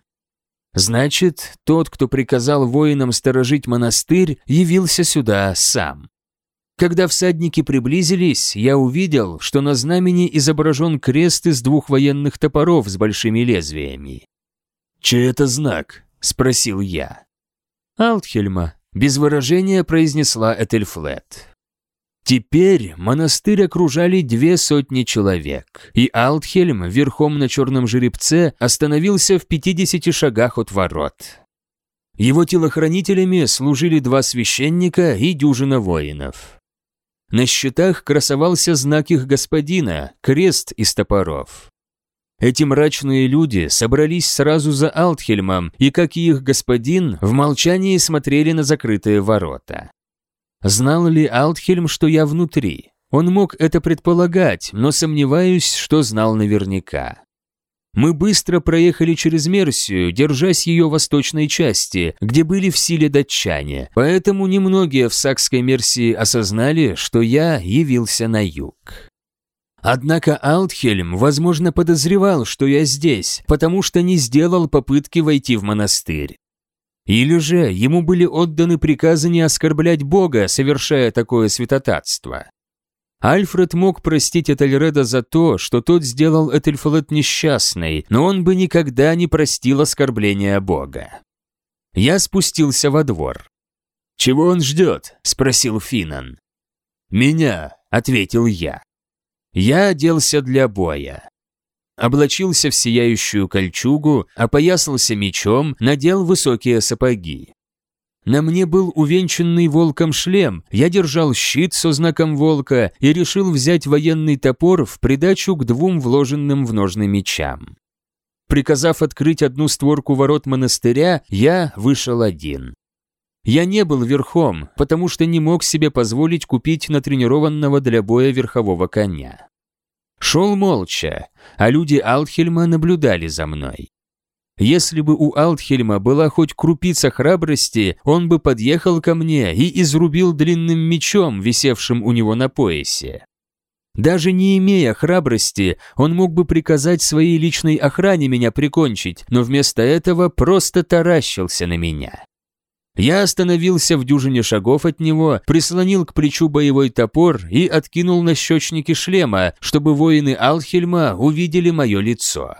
Значит, тот, кто приказал воинам сторожить монастырь, явился сюда сам. Когда всадники приблизились, я увидел, что на знамени изображен крест из 2 военных топоров с большими лезвиями. «Чей это знак?» – спросил я. «Алтхельма», – без выражения произнесла Этельфлет. Теперь монастырь окружали 200 человек, и Алтхельм верхом на черном жеребце остановился в 50 шагах от ворот. Его телохранителями служили 2 священника и дюжина воинов. На щитах красовался знак их господина, крест из топоров. Эти мрачные люди собрались сразу за Алтхельмом и, как и их господин, в молчании смотрели на закрытые ворота. Знал ли Алтхельм, что я внутри? Он мог это предполагать, но сомневаюсь, что знал наверняка. Мы быстро проехали через Мерсию, держась ее восточной части, где были в силе датчане, поэтому немногие в Сакской Мерсии осознали, что я явился на юг. Однако Алтхельм, возможно, подозревал, что я здесь, потому что не сделал попытки войти в монастырь. Или же ему были отданы приказы не оскорблять Бога, совершая такое святотатство. Альфред мог простить Этельреда за то, что тот сделал Этельфлет несчастной, но он бы никогда не простил оскорбления Бога. Я спустился во двор. «Чего он ждет?» – спросил Финан. «Меня», – ответил я. Я оделся для боя. Облачился в сияющую кольчугу, опоясался мечом, надел высокие сапоги. На мне был увенчанный волком шлем, я держал щит со знаком волка и решил взять военный топор в придачу к 2 вложенным в ножны мечам. Приказав открыть одну створку ворот монастыря, я вышел один. Я не был верхом, потому что не мог себе позволить купить натренированного для боя верхового коня. Шел молча, а люди Алтхельма наблюдали за мной. Если бы у Алтхельма была хоть крупица храбрости, он бы подъехал ко мне и изрубил длинным мечом, висевшим у него на поясе. Даже не имея храбрости, он мог бы приказать своей личной охране меня прикончить, но вместо этого просто таращился на меня. Я остановился в дюжине шагов от него, прислонил к плечу боевой топор и откинул нащечники шлема, чтобы воины Алтхельма увидели мое лицо.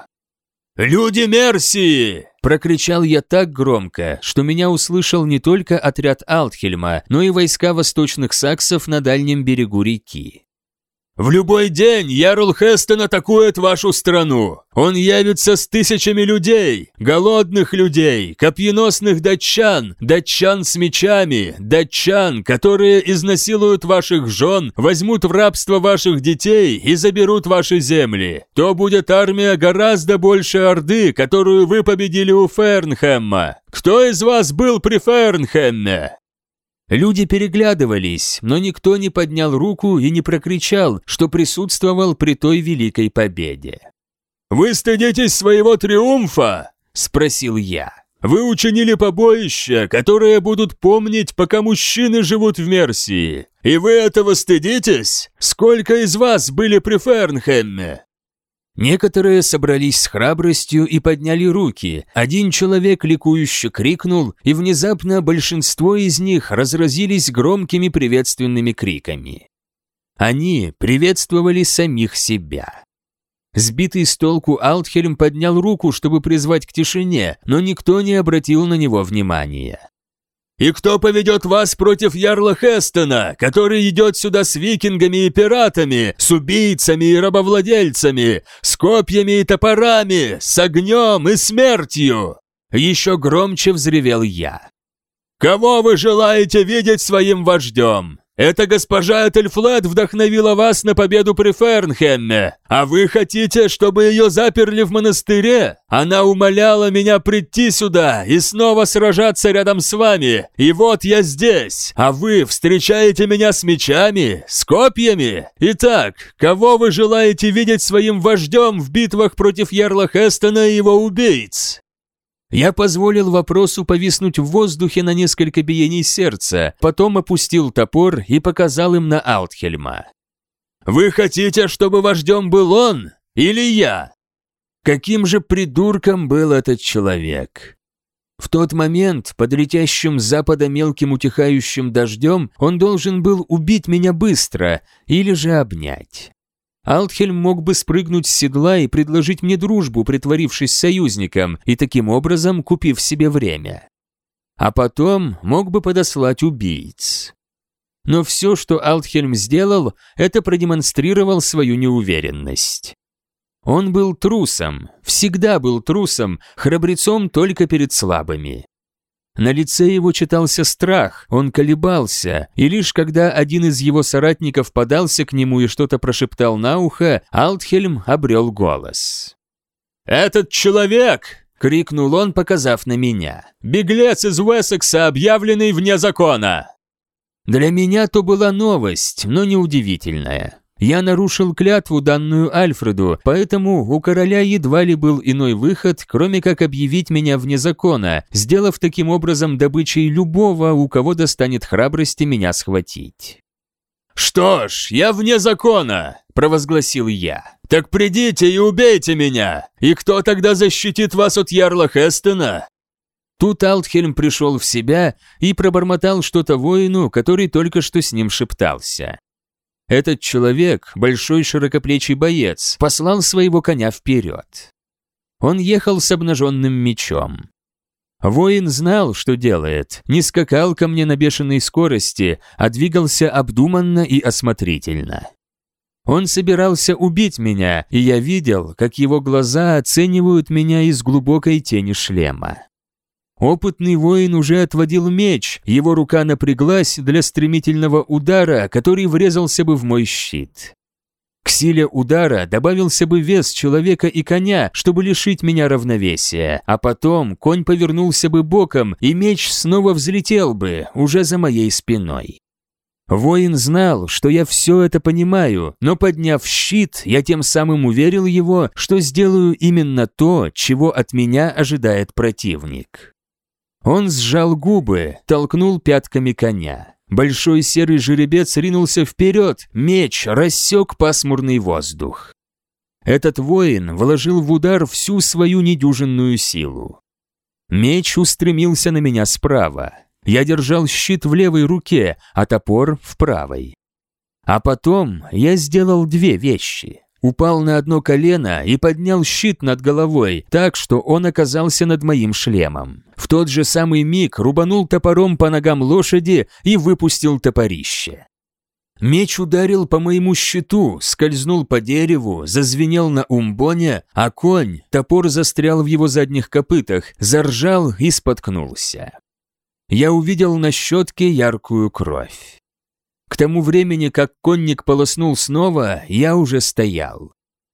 «Люди Мерсии!» – прокричал я так громко, что меня услышал не только отряд Алтхельма, но и войска восточных саксов на дальнем берегу реки. «В любой день Ярл Хестон атакует вашу страну. Он явится с 1000 людей, голодных людей, копьеносных датчан, датчан с мечами, датчан, которые изнасилуют ваших жен, возьмут в рабство ваших детей и заберут ваши земли. То будет армия гораздо больше Орды, которую вы победили у Фернхэмма. Кто из вас был при Фернхэмме?» Люди переглядывались, но никто не поднял руку и не прокричал, что присутствовал при той великой победе. «Вы стыдитесь своего триумфа?» – спросил я. «Вы учинили побоища, которые будут помнить, пока мужчины живут в Мерсии. И вы этого стыдитесь? Сколько из вас были при Фернхэмме?» Некоторые собрались с храбростью и подняли руки. Один человек ликующе крикнул, и внезапно большинство из них разразились громкими приветственными криками. Они приветствовали самих себя. Сбитый с толку Алтхельм поднял руку, чтобы призвать к тишине, но никто не обратил на него внимания. «И кто поведет вас против Ярла Хестона, который идет сюда с викингами и пиратами, с убийцами и рабовладельцами, с копьями и топорами, с огнем и смертью?» Еще громче взревел я. «Кого вы желаете видеть своим вождем? Эта госпожа Этельфлет вдохновила вас на победу при Фернхэмме, а вы хотите, чтобы ее заперли в монастыре? Она умоляла меня прийти сюда и снова сражаться рядом с вами, и вот я здесь, а вы встречаете меня с мечами, с копьями? Итак, кого вы желаете видеть своим вождем в битвах против Ярла Хестона и его убийц?» Я позволил вопросу повиснуть в воздухе на несколько биений сердца, потом опустил топор и показал им на Алтхельма. «Вы хотите, чтобы вождем был он или я?» Каким же придурком был этот человек? В тот момент, под летящим с запада мелким утихающим дождем, он должен был убить меня быстро или же обнять. Алтхельм мог бы спрыгнуть с седла и предложить мне дружбу, притворившись союзником, и таким образом купив себе время. А потом мог бы подослать убийц. Но все, что Алтхельм сделал, это продемонстрировал свою неуверенность. Он был трусом, всегда был трусом, храбрецом только перед слабыми. На лице его читался страх, он колебался, и лишь когда один из его соратников подался к нему и что-то прошептал на ухо, Алтхельм обрел голос. «Этот человек!» — крикнул он, показав на меня. «Беглец из Уэссекса, объявленный вне закона!» Для меня то была новость, но неудивительная. Я нарушил клятву, данную Альфреду, поэтому у короля едва ли был иной выход, кроме как объявить меня вне закона, сделав таким образом добычей любого, у кого достанет храбрости меня схватить. «Что ж, я вне закона!» – провозгласил я. «Так придите и убейте меня! И кто тогда защитит вас от ярла Хестена?» Тут Алтхельм пришел в себя и пробормотал что-то воину, который только что с ним шептался. Этот человек, большой широкоплечий боец, послал своего коня вперед. Он ехал с обнаженным мечом. Воин знал, что делает, не скакал ко мне на бешеной скорости, а двигался обдуманно и осмотрительно. Он собирался убить меня, и я видел, как его глаза оценивают меня из глубокой тени шлема. Опытный воин уже отводил меч, его рука напряглась для стремительного удара, который врезался бы в мой щит. К силе удара добавился бы вес человека и коня, чтобы лишить меня равновесия, а потом конь повернулся бы боком, и меч снова взлетел бы, уже за моей спиной. Воин знал, что я все это понимаю, но подняв щит, я тем самым уверил его, что сделаю именно то, чего от меня ожидает противник. Он сжал губы, толкнул пятками коня. Большой серый жеребец ринулся вперед, меч рассек пасмурный воздух. Этот воин вложил в удар всю свою недюжинную силу. Меч устремился на меня справа. Я держал щит в левой руке, а топор в правой. А потом я сделал две вещи. Упал на одно колено и поднял щит над головой, так что он оказался над моим шлемом. В тот же самый миг рубанул топором по ногам лошади и выпустил топорище. Меч ударил по моему щиту, скользнул по дереву, зазвенел на умбоне, а конь, топор застрял в его задних копытах, заржал и споткнулся. Я увидел на щетке яркую кровь. К тому времени, как конник полоснул снова, я уже стоял.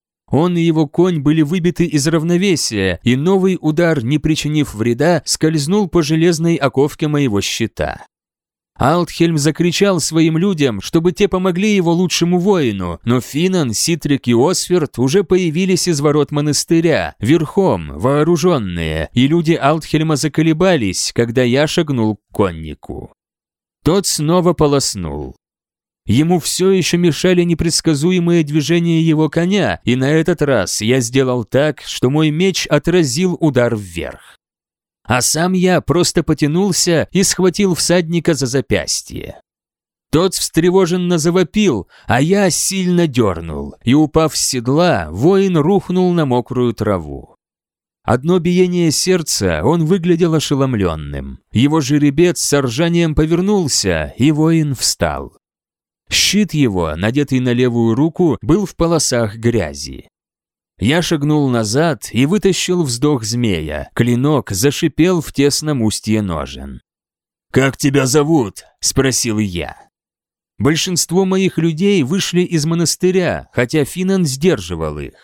Он и его конь были выбиты из равновесия, и новый удар, не причинив вреда, скользнул по железной оковке моего щита. Алтхельм закричал своим людям, чтобы те помогли его лучшему воину, но Финан, Ситрик и Осферд уже появились из ворот монастыря, верхом, вооруженные, и люди Алтхельма заколебались, когда я шагнул к коннику. Тот снова полоснул. Ему все еще мешали непредсказуемые движения его коня, и на этот раз я сделал так, что мой меч отразил удар вверх. А сам я просто потянулся и схватил всадника за запястье. Тот встревоженно завопил, а я сильно дернул, и, упав с седла, воин рухнул на мокрую траву. Одно биение сердца, он выглядел ошеломленным. Его жеребец с ржанием повернулся, и воин встал. Щит его, надетый на левую руку, был в полосах грязи. Я шагнул назад и вытащил вздох змея. Клинок зашипел в тесном устье ножен. «Как тебя зовут?» – спросил я. Большинство моих людей вышли из монастыря, хотя Финан сдерживал их.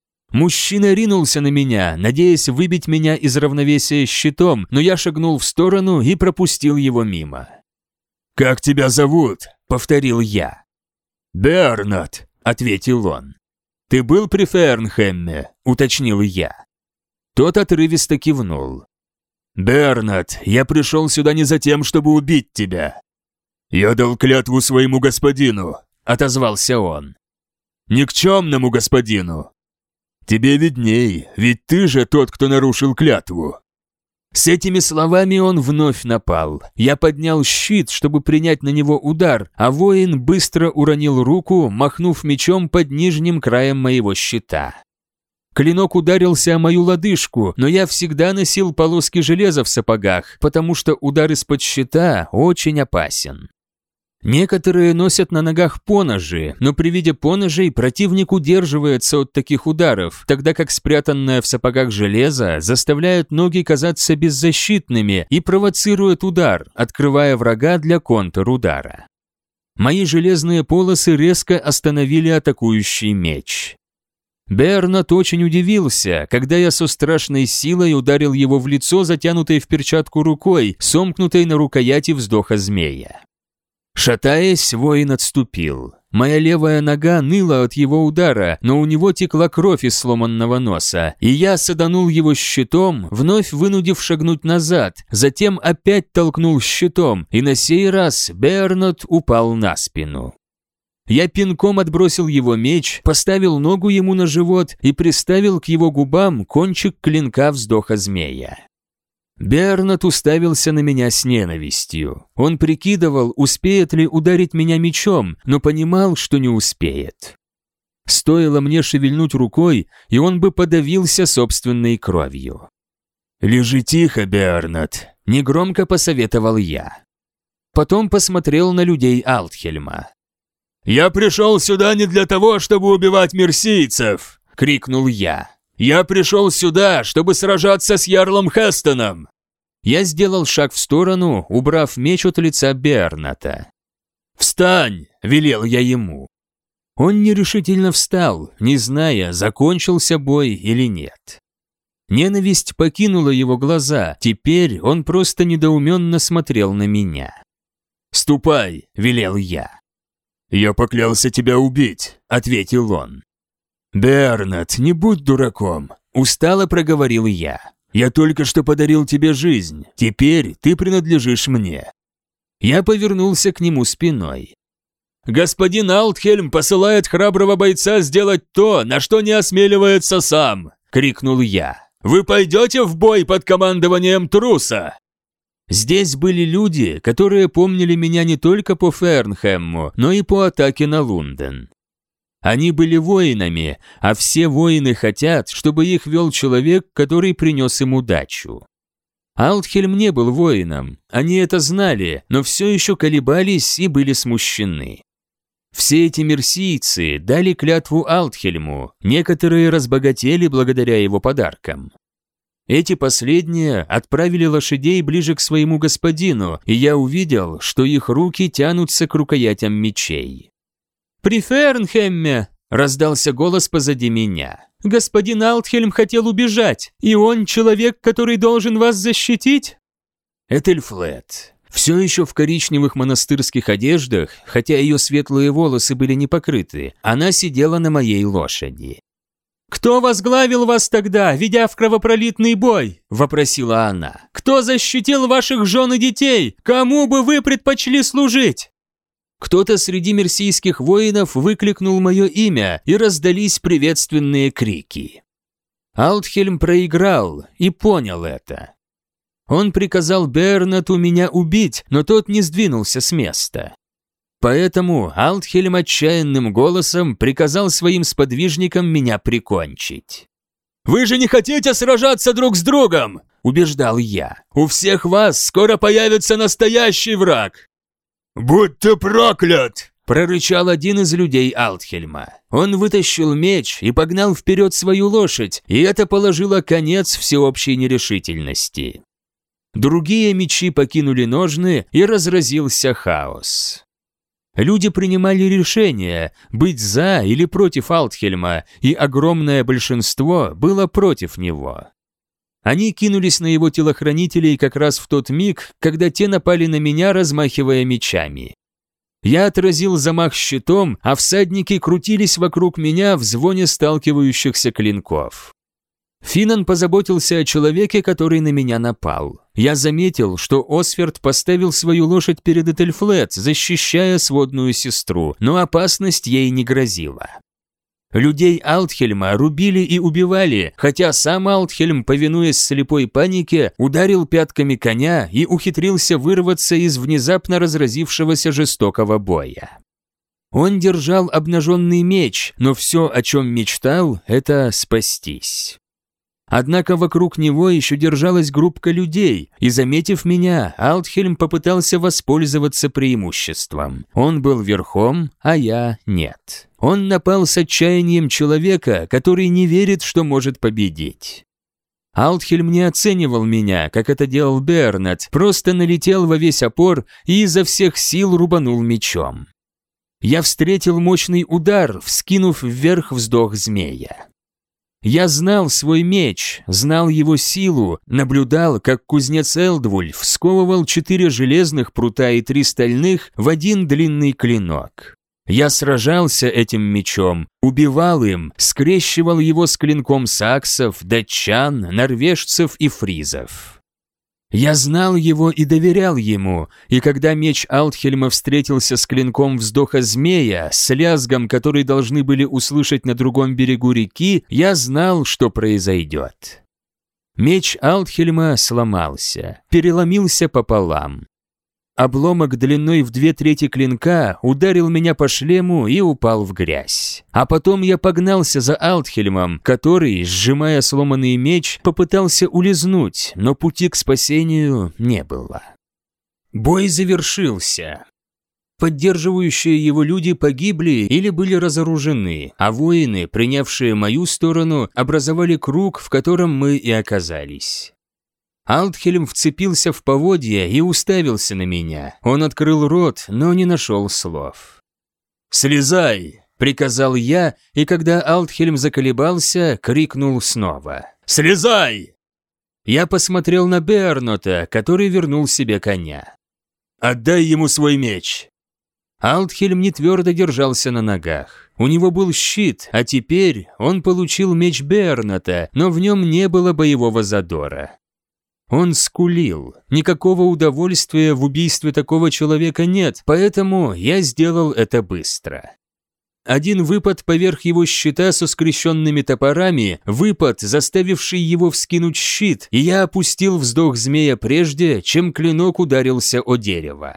Мужчина ринулся на меня, надеясь выбить меня из равновесия щитом, но я шагнул в сторону и пропустил его мимо. «Как тебя зовут?» – повторил я. «Бернат», – ответил он. «Ты был при Фернхэмме?» – уточнил я. Тот отрывисто кивнул. «Бернат, я пришел сюда не за тем, чтобы убить тебя. Я дал клятву своему господину», – отозвался он. «Никчемному господину. Тебе видней, ведь ты же тот, кто нарушил клятву». С этими словами он вновь напал. Я поднял щит, чтобы принять на него удар, а воин быстро уронил руку, махнув мечом под нижним краем моего щита. Клинок ударился о мою лодыжку, но я всегда носил полоски железа в сапогах, потому что удар из-под щита очень опасен. Некоторые носят на ногах поножи, но при виде поножей противник удерживается от таких ударов, тогда как спрятанное в сапогах железо заставляет ноги казаться беззащитными и провоцирует удар, открывая врага для контрудара. Мои железные полосы резко остановили атакующий меч. Бернат очень удивился, когда я со страшной силой ударил его в лицо, затянутой в перчатку рукой, сомкнутой на рукояти вздоха змея. Шатаясь, воин отступил. Моя левая нога ныла от его удара, но у него текла кровь из сломанного носа, и я саданул его щитом, вновь вынудив шагнуть назад, затем опять толкнул щитом, и на сей раз Бернат упал на спину. Я пинком отбросил его меч, поставил ногу ему на живот и приставил к его губам кончик клинка вздоха змея. Бернат уставился на меня с ненавистью. Он прикидывал, успеет ли ударить меня мечом, но понимал, что не успеет. Стоило мне шевельнуть рукой, и он бы подавился собственной кровью. «Лежи тихо, Бернат», – негромко посоветовал я. Потом посмотрел на людей Алтхельма. «Я пришел сюда не для того, чтобы убивать мерсийцев!» – крикнул я. «Я пришел сюда, чтобы сражаться с Ярлом Хестоном!» Я сделал шаг в сторону, убрав меч от лица Берната. «Встань!» – велел я ему. Он нерешительно встал, не зная, закончился бой или нет. Ненависть покинула его глаза, теперь он просто недоуменно смотрел на меня. «Ступай!» – велел я. «Я поклялся тебя убить», – ответил он. «Бернат, не будь дураком», – устало проговорил я. «Я только что подарил тебе жизнь, теперь ты принадлежишь мне». Я повернулся к нему спиной. «Господин Алтхельм посылает храброго бойца сделать то, на что не осмеливается сам», – крикнул я. «Вы пойдете в бой под командованием труса?» Здесь были люди, которые помнили меня не только по Фернхэму, но и по атаке на Лунден. Они были воинами, а все воины хотят, чтобы их вел человек, который принес им удачу. Алтхельм не был воином, они это знали, но все еще колебались и были смущены. Все эти мерсийцы дали клятву Алтхельму, некоторые разбогатели благодаря его подаркам. Эти последние отправили лошадей ближе к своему господину, и я увидел, что их руки тянутся к рукоятям мечей. «При Фернхэмме!» – раздался голос позади меня. «Господин Алтхельм хотел убежать, и он человек, который должен вас защитить?» Этельфлет, все еще в коричневых монастырских одеждах, хотя ее светлые волосы были не покрыты, она сидела на моей лошади. «Кто возглавил вас тогда, ведя в кровопролитный бой?» – вопросила она. «Кто защитил ваших жен и детей? Кому бы вы предпочли служить?» Кто-то среди мерсийских воинов выкликнул мое имя, и раздались приветственные крики. Алтхельм проиграл и понял это. Он приказал Бернату меня убить, но тот не сдвинулся с места. Поэтому Алтхельм отчаянным голосом приказал своим сподвижникам меня прикончить. «Вы же не хотите сражаться друг с другом?» – убеждал я. «У всех вас скоро появится настоящий враг!» «Будь ты проклят!» – прорычал один из людей Алтхельма. Он вытащил меч и погнал вперед свою лошадь, и это положило конец всеобщей нерешительности. Другие мечи покинули ножны, и разразился хаос. Люди принимали решение, быть за или против Алтхельма, и огромное большинство было против него. Они кинулись на его телохранителей как раз в тот миг, когда те напали на меня, размахивая мечами. Я отразил замах щитом, а всадники крутились вокруг меня в звоне сталкивающихся клинков. Финан позаботился о человеке, который на меня напал. Я заметил, что Осферд поставил свою лошадь перед Этельфлет, защищая сводную сестру, но опасность ей не грозила. Людей Алтхельма рубили и убивали, хотя сам Алтхельм, повинуясь слепой панике, ударил пятками коня и ухитрился вырваться из внезапно разразившегося жестокого боя. Он держал обнаженный меч, но все, о чем мечтал, это спастись. Однако вокруг него еще держалась группка людей, и, заметив меня, Алтхельм попытался воспользоваться преимуществом. Он был верхом, а я нет. Он напал с отчаянием человека, который не верит, что может победить. Алтхельм не оценивал меня, как это делал Бернат, просто налетел во весь опор и изо всех сил рубанул мечом. Я встретил мощный удар, вскинув вверх вздох змея. Я знал свой меч, знал его силу, наблюдал, как кузнец Элдвульф сковывал 4 железных прута и 3 стальных в один длинный клинок. Я сражался этим мечом, убивал им, скрещивал его с клинком саксов, датчан, норвежцев и фризов. Я знал его и доверял ему, и когда меч Алтхельма встретился с клинком вздоха змея, с лязгом, который должны были услышать на другом берегу реки, я знал, что произойдет. Меч Алтхельма сломался, переломился пополам. Обломок длиной в 2/3 клинка ударил меня по шлему и упал в грязь. А потом я погнался за Алтхельмом, который, сжимая сломанный меч, попытался улизнуть, но пути к спасению не было. Бой завершился. Поддерживающие его люди погибли или были разоружены, а воины, принявшие мою сторону, образовали круг, в котором мы и оказались. Алтхельм вцепился в поводья и уставился на меня. Он открыл рот, но не нашел слов. «Слезай!» – приказал я, и когда Алтхельм заколебался, крикнул снова. «Слезай!» Я посмотрел на Бернота, который вернул себе коня. «Отдай ему свой меч!» Алтхельм не твердо держался на ногах. У него был щит, а теперь он получил меч Бернота, но в нем не было боевого задора. Он скулил. Никакого удовольствия в убийстве такого человека нет, поэтому я сделал это быстро. Один выпад поверх его щита со скрещенными топорами, выпад, заставивший его вскинуть щит, и я опустил вздох змея прежде, чем клинок ударился о дерево.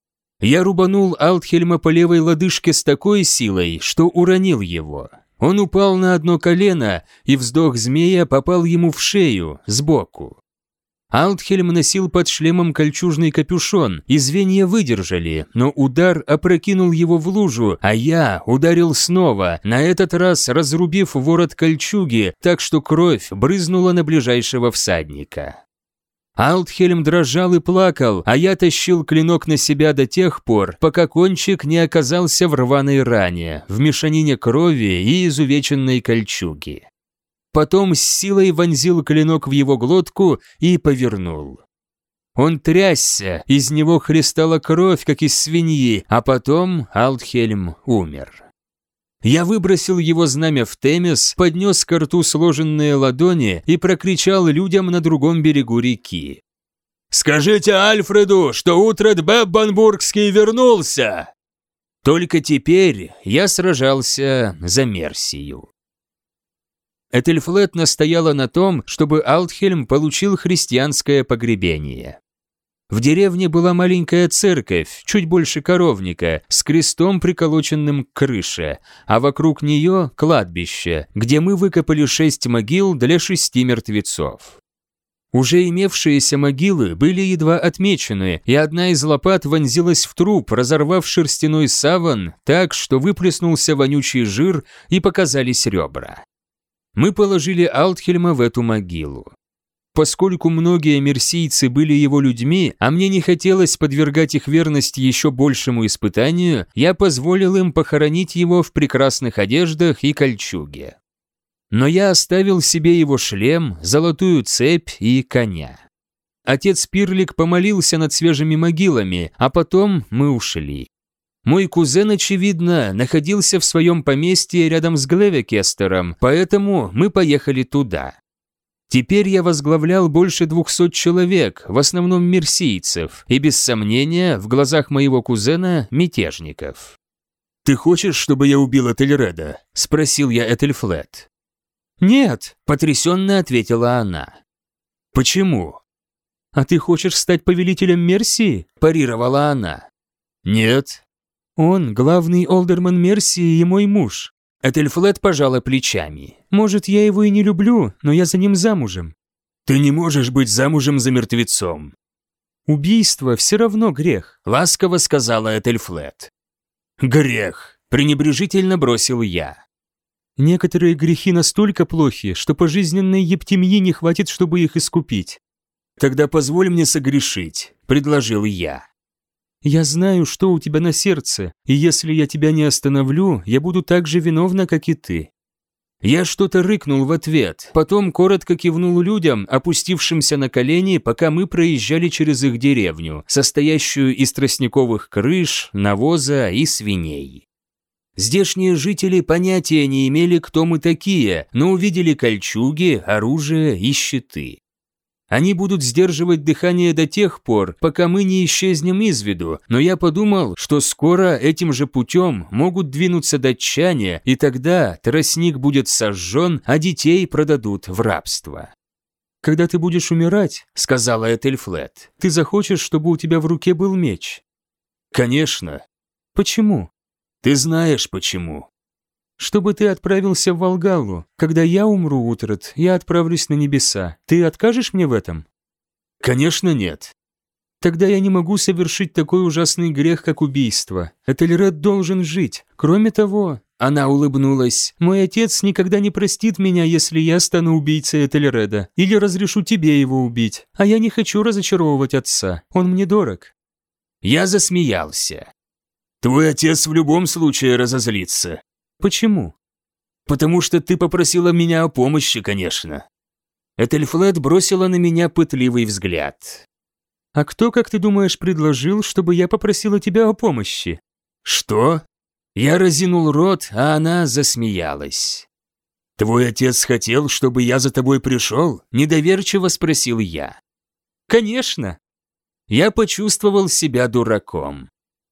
Я рубанул Алтхельма по левой лодыжке с такой силой, что уронил его. Он упал на одно колено, и вздох змея попал ему в шею, сбоку. Алтхельм носил под шлемом кольчужный капюшон, и звенья выдержали, но удар опрокинул его в лужу, а я ударил снова, на этот раз разрубив ворот кольчуги, так что кровь брызнула на ближайшего всадника. Алтхельм дрожал и плакал, а я тащил клинок на себя до тех пор, пока кончик не оказался в рваной ране, в мешанине крови и изувеченной кольчуги. Потом с силой вонзил клинок в его глотку и повернул. Он трясся, из него хлестала кровь, как из свиньи, а потом Алтхельм умер. Я выбросил его знамя в Темес, поднес ко рту сложенные ладони и прокричал людям на другом берегу реки. «Скажите Альфреду, что Утред Беббанбургский вернулся!» Только теперь я сражался за Мерсию. Этельфлет настояла на том, чтобы Алтхельм получил христианское погребение. В деревне была маленькая церковь, чуть больше коровника, с крестом, приколоченным к крыше, а вокруг нее кладбище, где мы выкопали 6 могил для 6 мертвецов. Уже имевшиеся могилы были едва отмечены, и одна из лопат вонзилась в труп, разорвав шерстяной саван так, что выплеснулся вонючий жир и показались ребра. Мы положили Алтхельма в эту могилу. Поскольку многие мерсийцы были его людьми, а мне не хотелось подвергать их верность еще большему испытанию, я позволил им похоронить его в прекрасных одеждах и кольчуге. Но я оставил себе его шлем, золотую цепь и коня. Отец Пирлик помолился над свежими могилами, а потом мы ушли. Мой кузен, очевидно, находился в своем поместье рядом с Глевекестером, поэтому мы поехали туда. Теперь я возглавлял больше 200 человек, в основном мерсийцев, и без сомнения, в глазах моего кузена, мятежников. «Ты хочешь, чтобы я убил Этельреда?» – спросил я Этельфлет. «Нет», – потрясенно ответила она. «Почему?» «А ты хочешь стать повелителем Мерсии?» – парировала она. «Нет». «Он главный олдерман Мерсии и мой муж». Этельфлет пожала плечами. «Может, я его и не люблю, но я за ним замужем». «Ты не можешь быть замужем за мертвецом». «Убийство все равно грех», – ласково сказала Этельфлет. «Грех», – пренебрежительно бросил я. «Некоторые грехи настолько плохи, что пожизненной ептемьи не хватит, чтобы их искупить». «Тогда позволь мне согрешить», – предложил я. «Я знаю, что у тебя на сердце, и если я тебя не остановлю, я буду так же виновна, как и ты». Я что-то рыкнул в ответ, потом коротко кивнул людям, опустившимся на колени, пока мы проезжали через их деревню, состоящую из тростниковых крыш, навоза и свиней. Здешние жители понятия не имели, кто мы такие, но увидели кольчуги, оружие и щиты. Они будут сдерживать дыхание до тех пор, пока мы не исчезнем из виду, но я подумал, что скоро этим же путем могут двинуться датчане, и тогда тростник будет сожжен, а детей продадут в рабство. «Когда ты будешь умирать, — сказала Этельфлет, — ты захочешь, чтобы у тебя в руке был меч». «Конечно». «Почему?» «Ты знаешь, почему». «Чтобы ты отправился в Валгаллу. Когда я умру, Утрат, я отправлюсь на небеса. Ты откажешь мне в этом?» «Конечно нет». «Тогда я не могу совершить такой ужасный грех, как убийство. Этельред должен жить. Кроме того...» Она улыбнулась. «Мой отец никогда не простит меня, если я стану убийцей Этельреда. Или разрешу тебе его убить. А я не хочу разочаровывать отца. Он мне дорог». Я засмеялся. «Твой отец в любом случае разозлится». «Почему?» «Потому что ты попросила меня о помощи, конечно». Этельфлет бросила на меня пытливый взгляд. «А кто, как ты думаешь, предложил, чтобы я попросила тебя о помощи?» «Что?» Я разинул рот, а она засмеялась. «Твой отец хотел, чтобы я за тобой пришел?» – недоверчиво спросил я. «Конечно». Я почувствовал себя дураком.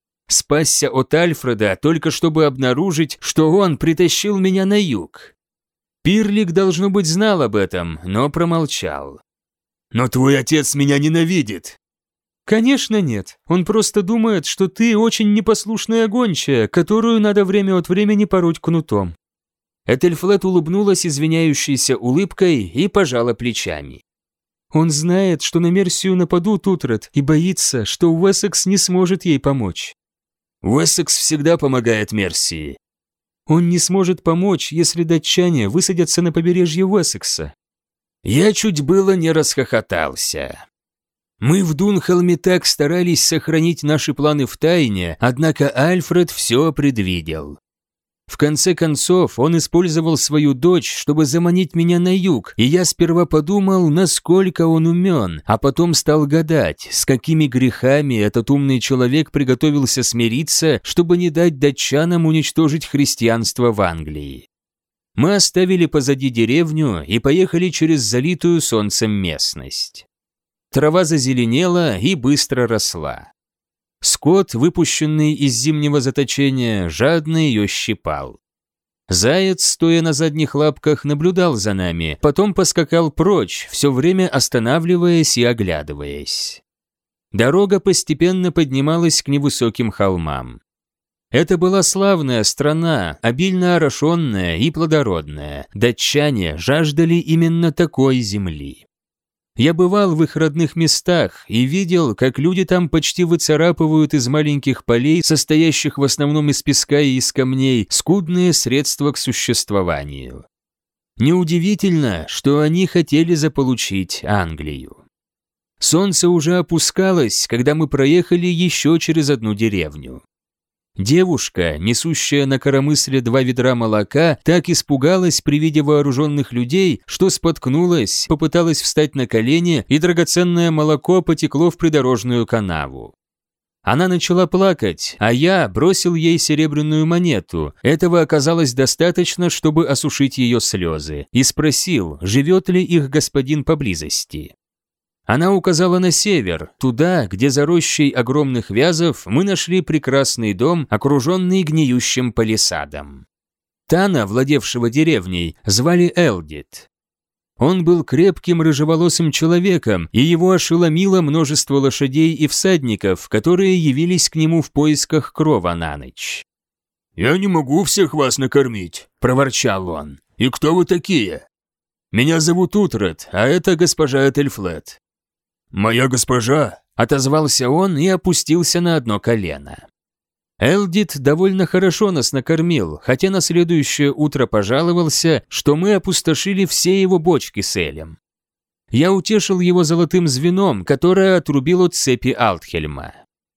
Спасся от Альфреда только чтобы обнаружить, что он притащил меня на юг. Пирлик, должно быть, знал об этом, но промолчал. «Но твой отец меня ненавидит». «Конечно нет. Он просто думает, что ты очень непослушная гончая, которую надо время от времени пороть кнутом». Этельфлет улыбнулась извиняющейся улыбкой и пожала плечами. «Он знает, что на Мерсию нападут, Утрат, и боится, что Уэссекс не сможет ей помочь». «Уэссекс всегда помогает Мерсии». «Он не сможет помочь, если датчане высадятся на побережье Уэссекса». Я чуть было не расхохотался. Мы в Дунхолме так старались сохранить наши планы в тайне, однако Альфред все предвидел. В конце концов, он использовал свою дочь, чтобы заманить меня на юг, и я сперва подумал, насколько он умен, а потом стал гадать, с какими грехами этот умный человек приготовился смириться, чтобы не дать датчанам уничтожить христианство в Англии. Мы оставили позади деревню и поехали через залитую солнцем местность. Трава зазеленела и быстро росла. Скот, выпущенный из зимнего заточения, жадно ее щипал. Заяц, стоя на задних лапках, наблюдал за нами, потом поскакал прочь, все время останавливаясь и оглядываясь. Дорога постепенно поднималась к невысоким холмам. Это была славная страна, обильно орошенная и плодородная. Датчане жаждали именно такой земли. Я бывал в их родных местах и видел, как люди там почти выцарапывают из маленьких полей, состоящих в основном из песка и из камней, скудные средства к существованию. Неудивительно, что они хотели заполучить Англию. Солнце уже опускалось, когда мы проехали еще через одну деревню. Девушка, несущая на коромысле 2 ведра молока, так испугалась при виде вооруженных людей, что споткнулась, попыталась встать на колени, и драгоценное молоко потекло в придорожную канаву. Она начала плакать, а я бросил ей серебряную монету. Этого оказалось достаточно, чтобы осушить ее слезы, и спросил, живет ли их господин поблизости. Она указала на север, туда, где за рощей огромных вязов мы нашли прекрасный дом, окруженный гниющим палисадом. Тана, владевшего деревней, звали Элдит. Он был крепким рыжеволосым человеком, и его ошеломило множество лошадей и всадников, которые явились к нему в поисках крова на ночь. «Я не могу всех вас накормить», – проворчал он. «И кто вы такие?» «Меня зовут Утрат, а это госпожа Этельфлет». «Моя госпожа», – отозвался он и опустился на одно колено. Элдит довольно хорошо нас накормил, хотя на следующее утро пожаловался, что мы опустошили все его бочки с элем. Я утешил его золотым звеном, которое отрубил от цепи Алтхельма.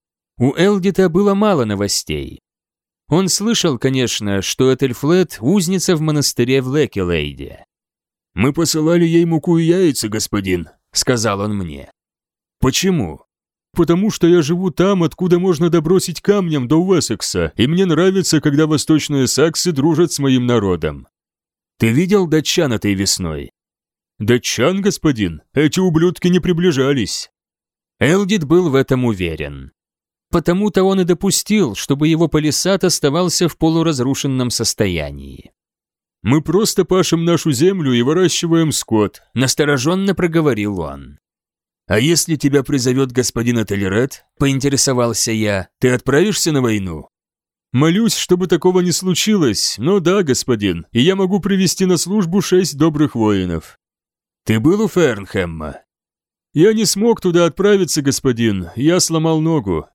У Элдита было мало новостей. Он слышал, конечно, что Этельфлет – узница в монастыре в Лекилейде. «Мы посылали ей муку и яйца, господин», – сказал он мне. «Почему?» «Потому что я живу там, откуда можно добросить камнем до Уэссекса, и мне нравится, когда восточные саксы дружат с моим народом». «Ты видел датчан этой весной?» «Датчан, господин? Эти ублюдки не приближались». Элдит был в этом уверен. Потому-то он и допустил, чтобы его палисад оставался в полуразрушенном состоянии. «Мы просто пашем нашу землю и выращиваем скот», – настороженно проговорил он. «А если тебя призовет господин Этельред?» – поинтересовался я. «Ты отправишься на войну?» «Молюсь, чтобы такого не случилось, но да, господин, и я могу привести на службу 6 добрых воинов». «Ты был у Фернхэмма?» «Я не смог туда отправиться, господин, я сломал ногу».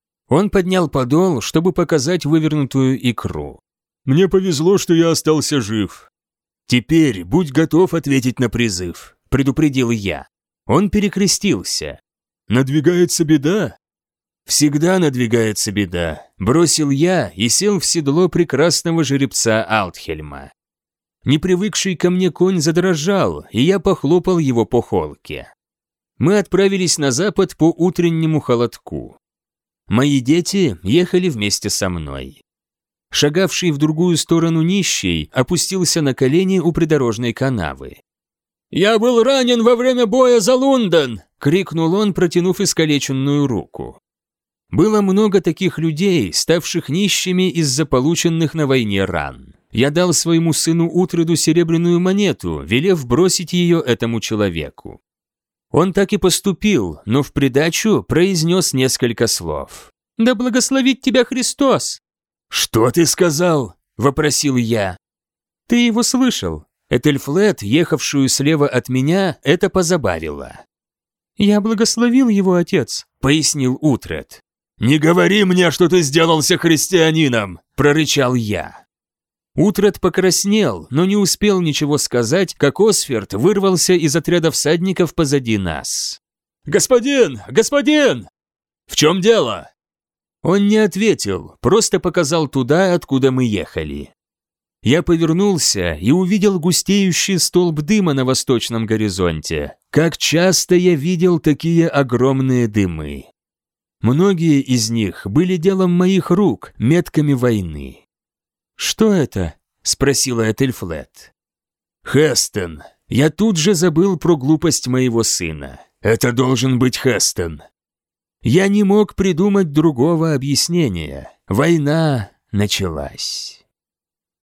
Он поднял подол, чтобы показать вывернутую икру. «Мне повезло, что я остался жив». «Теперь будь готов ответить на призыв», – предупредил я. Он перекрестился. «Надвигается беда?» «Всегда надвигается беда», – бросил я и сел в седло прекрасного жеребца Алтхельма. Непривыкший ко мне конь задрожал, и я похлопал его по холке. Мы отправились на запад по утреннему холодку. Мои дети ехали вместе со мной. Шагавший в другую сторону нищий опустился на колени у придорожной канавы. «Я был ранен во время боя за Лондон!» – крикнул он, протянув искалеченную руку. Было много таких людей, ставших нищими из-за полученных на войне ран. Я дал своему сыну Утреду серебряную монету, велев бросить ее этому человеку. Он так и поступил, но в придачу произнес несколько слов. «Да благословит тебя Христос!» «Что ты сказал?» – вопросил я. «Ты его слышал?» Этельфлет, ехавшую слева от меня, это позабавило. «Я благословил его, отец», – пояснил Утред. «Не говори мне, что ты сделался христианином!» – прорычал я. Утред покраснел, но не успел ничего сказать, как Осферд вырвался из отряда всадников позади нас. «Господин! Господин! В чем дело?» Он не ответил, просто показал туда, откуда мы ехали. Я повернулся и увидел густеющий столб дыма на восточном горизонте. Как часто я видел такие огромные дымы. Многие из них были делом моих рук, метками войны. «Что это?» – спросила Этельфлет. «Хестен. Я тут же забыл про глупость моего сына. Это должен быть Хестен». Я не мог придумать другого объяснения. Война началась.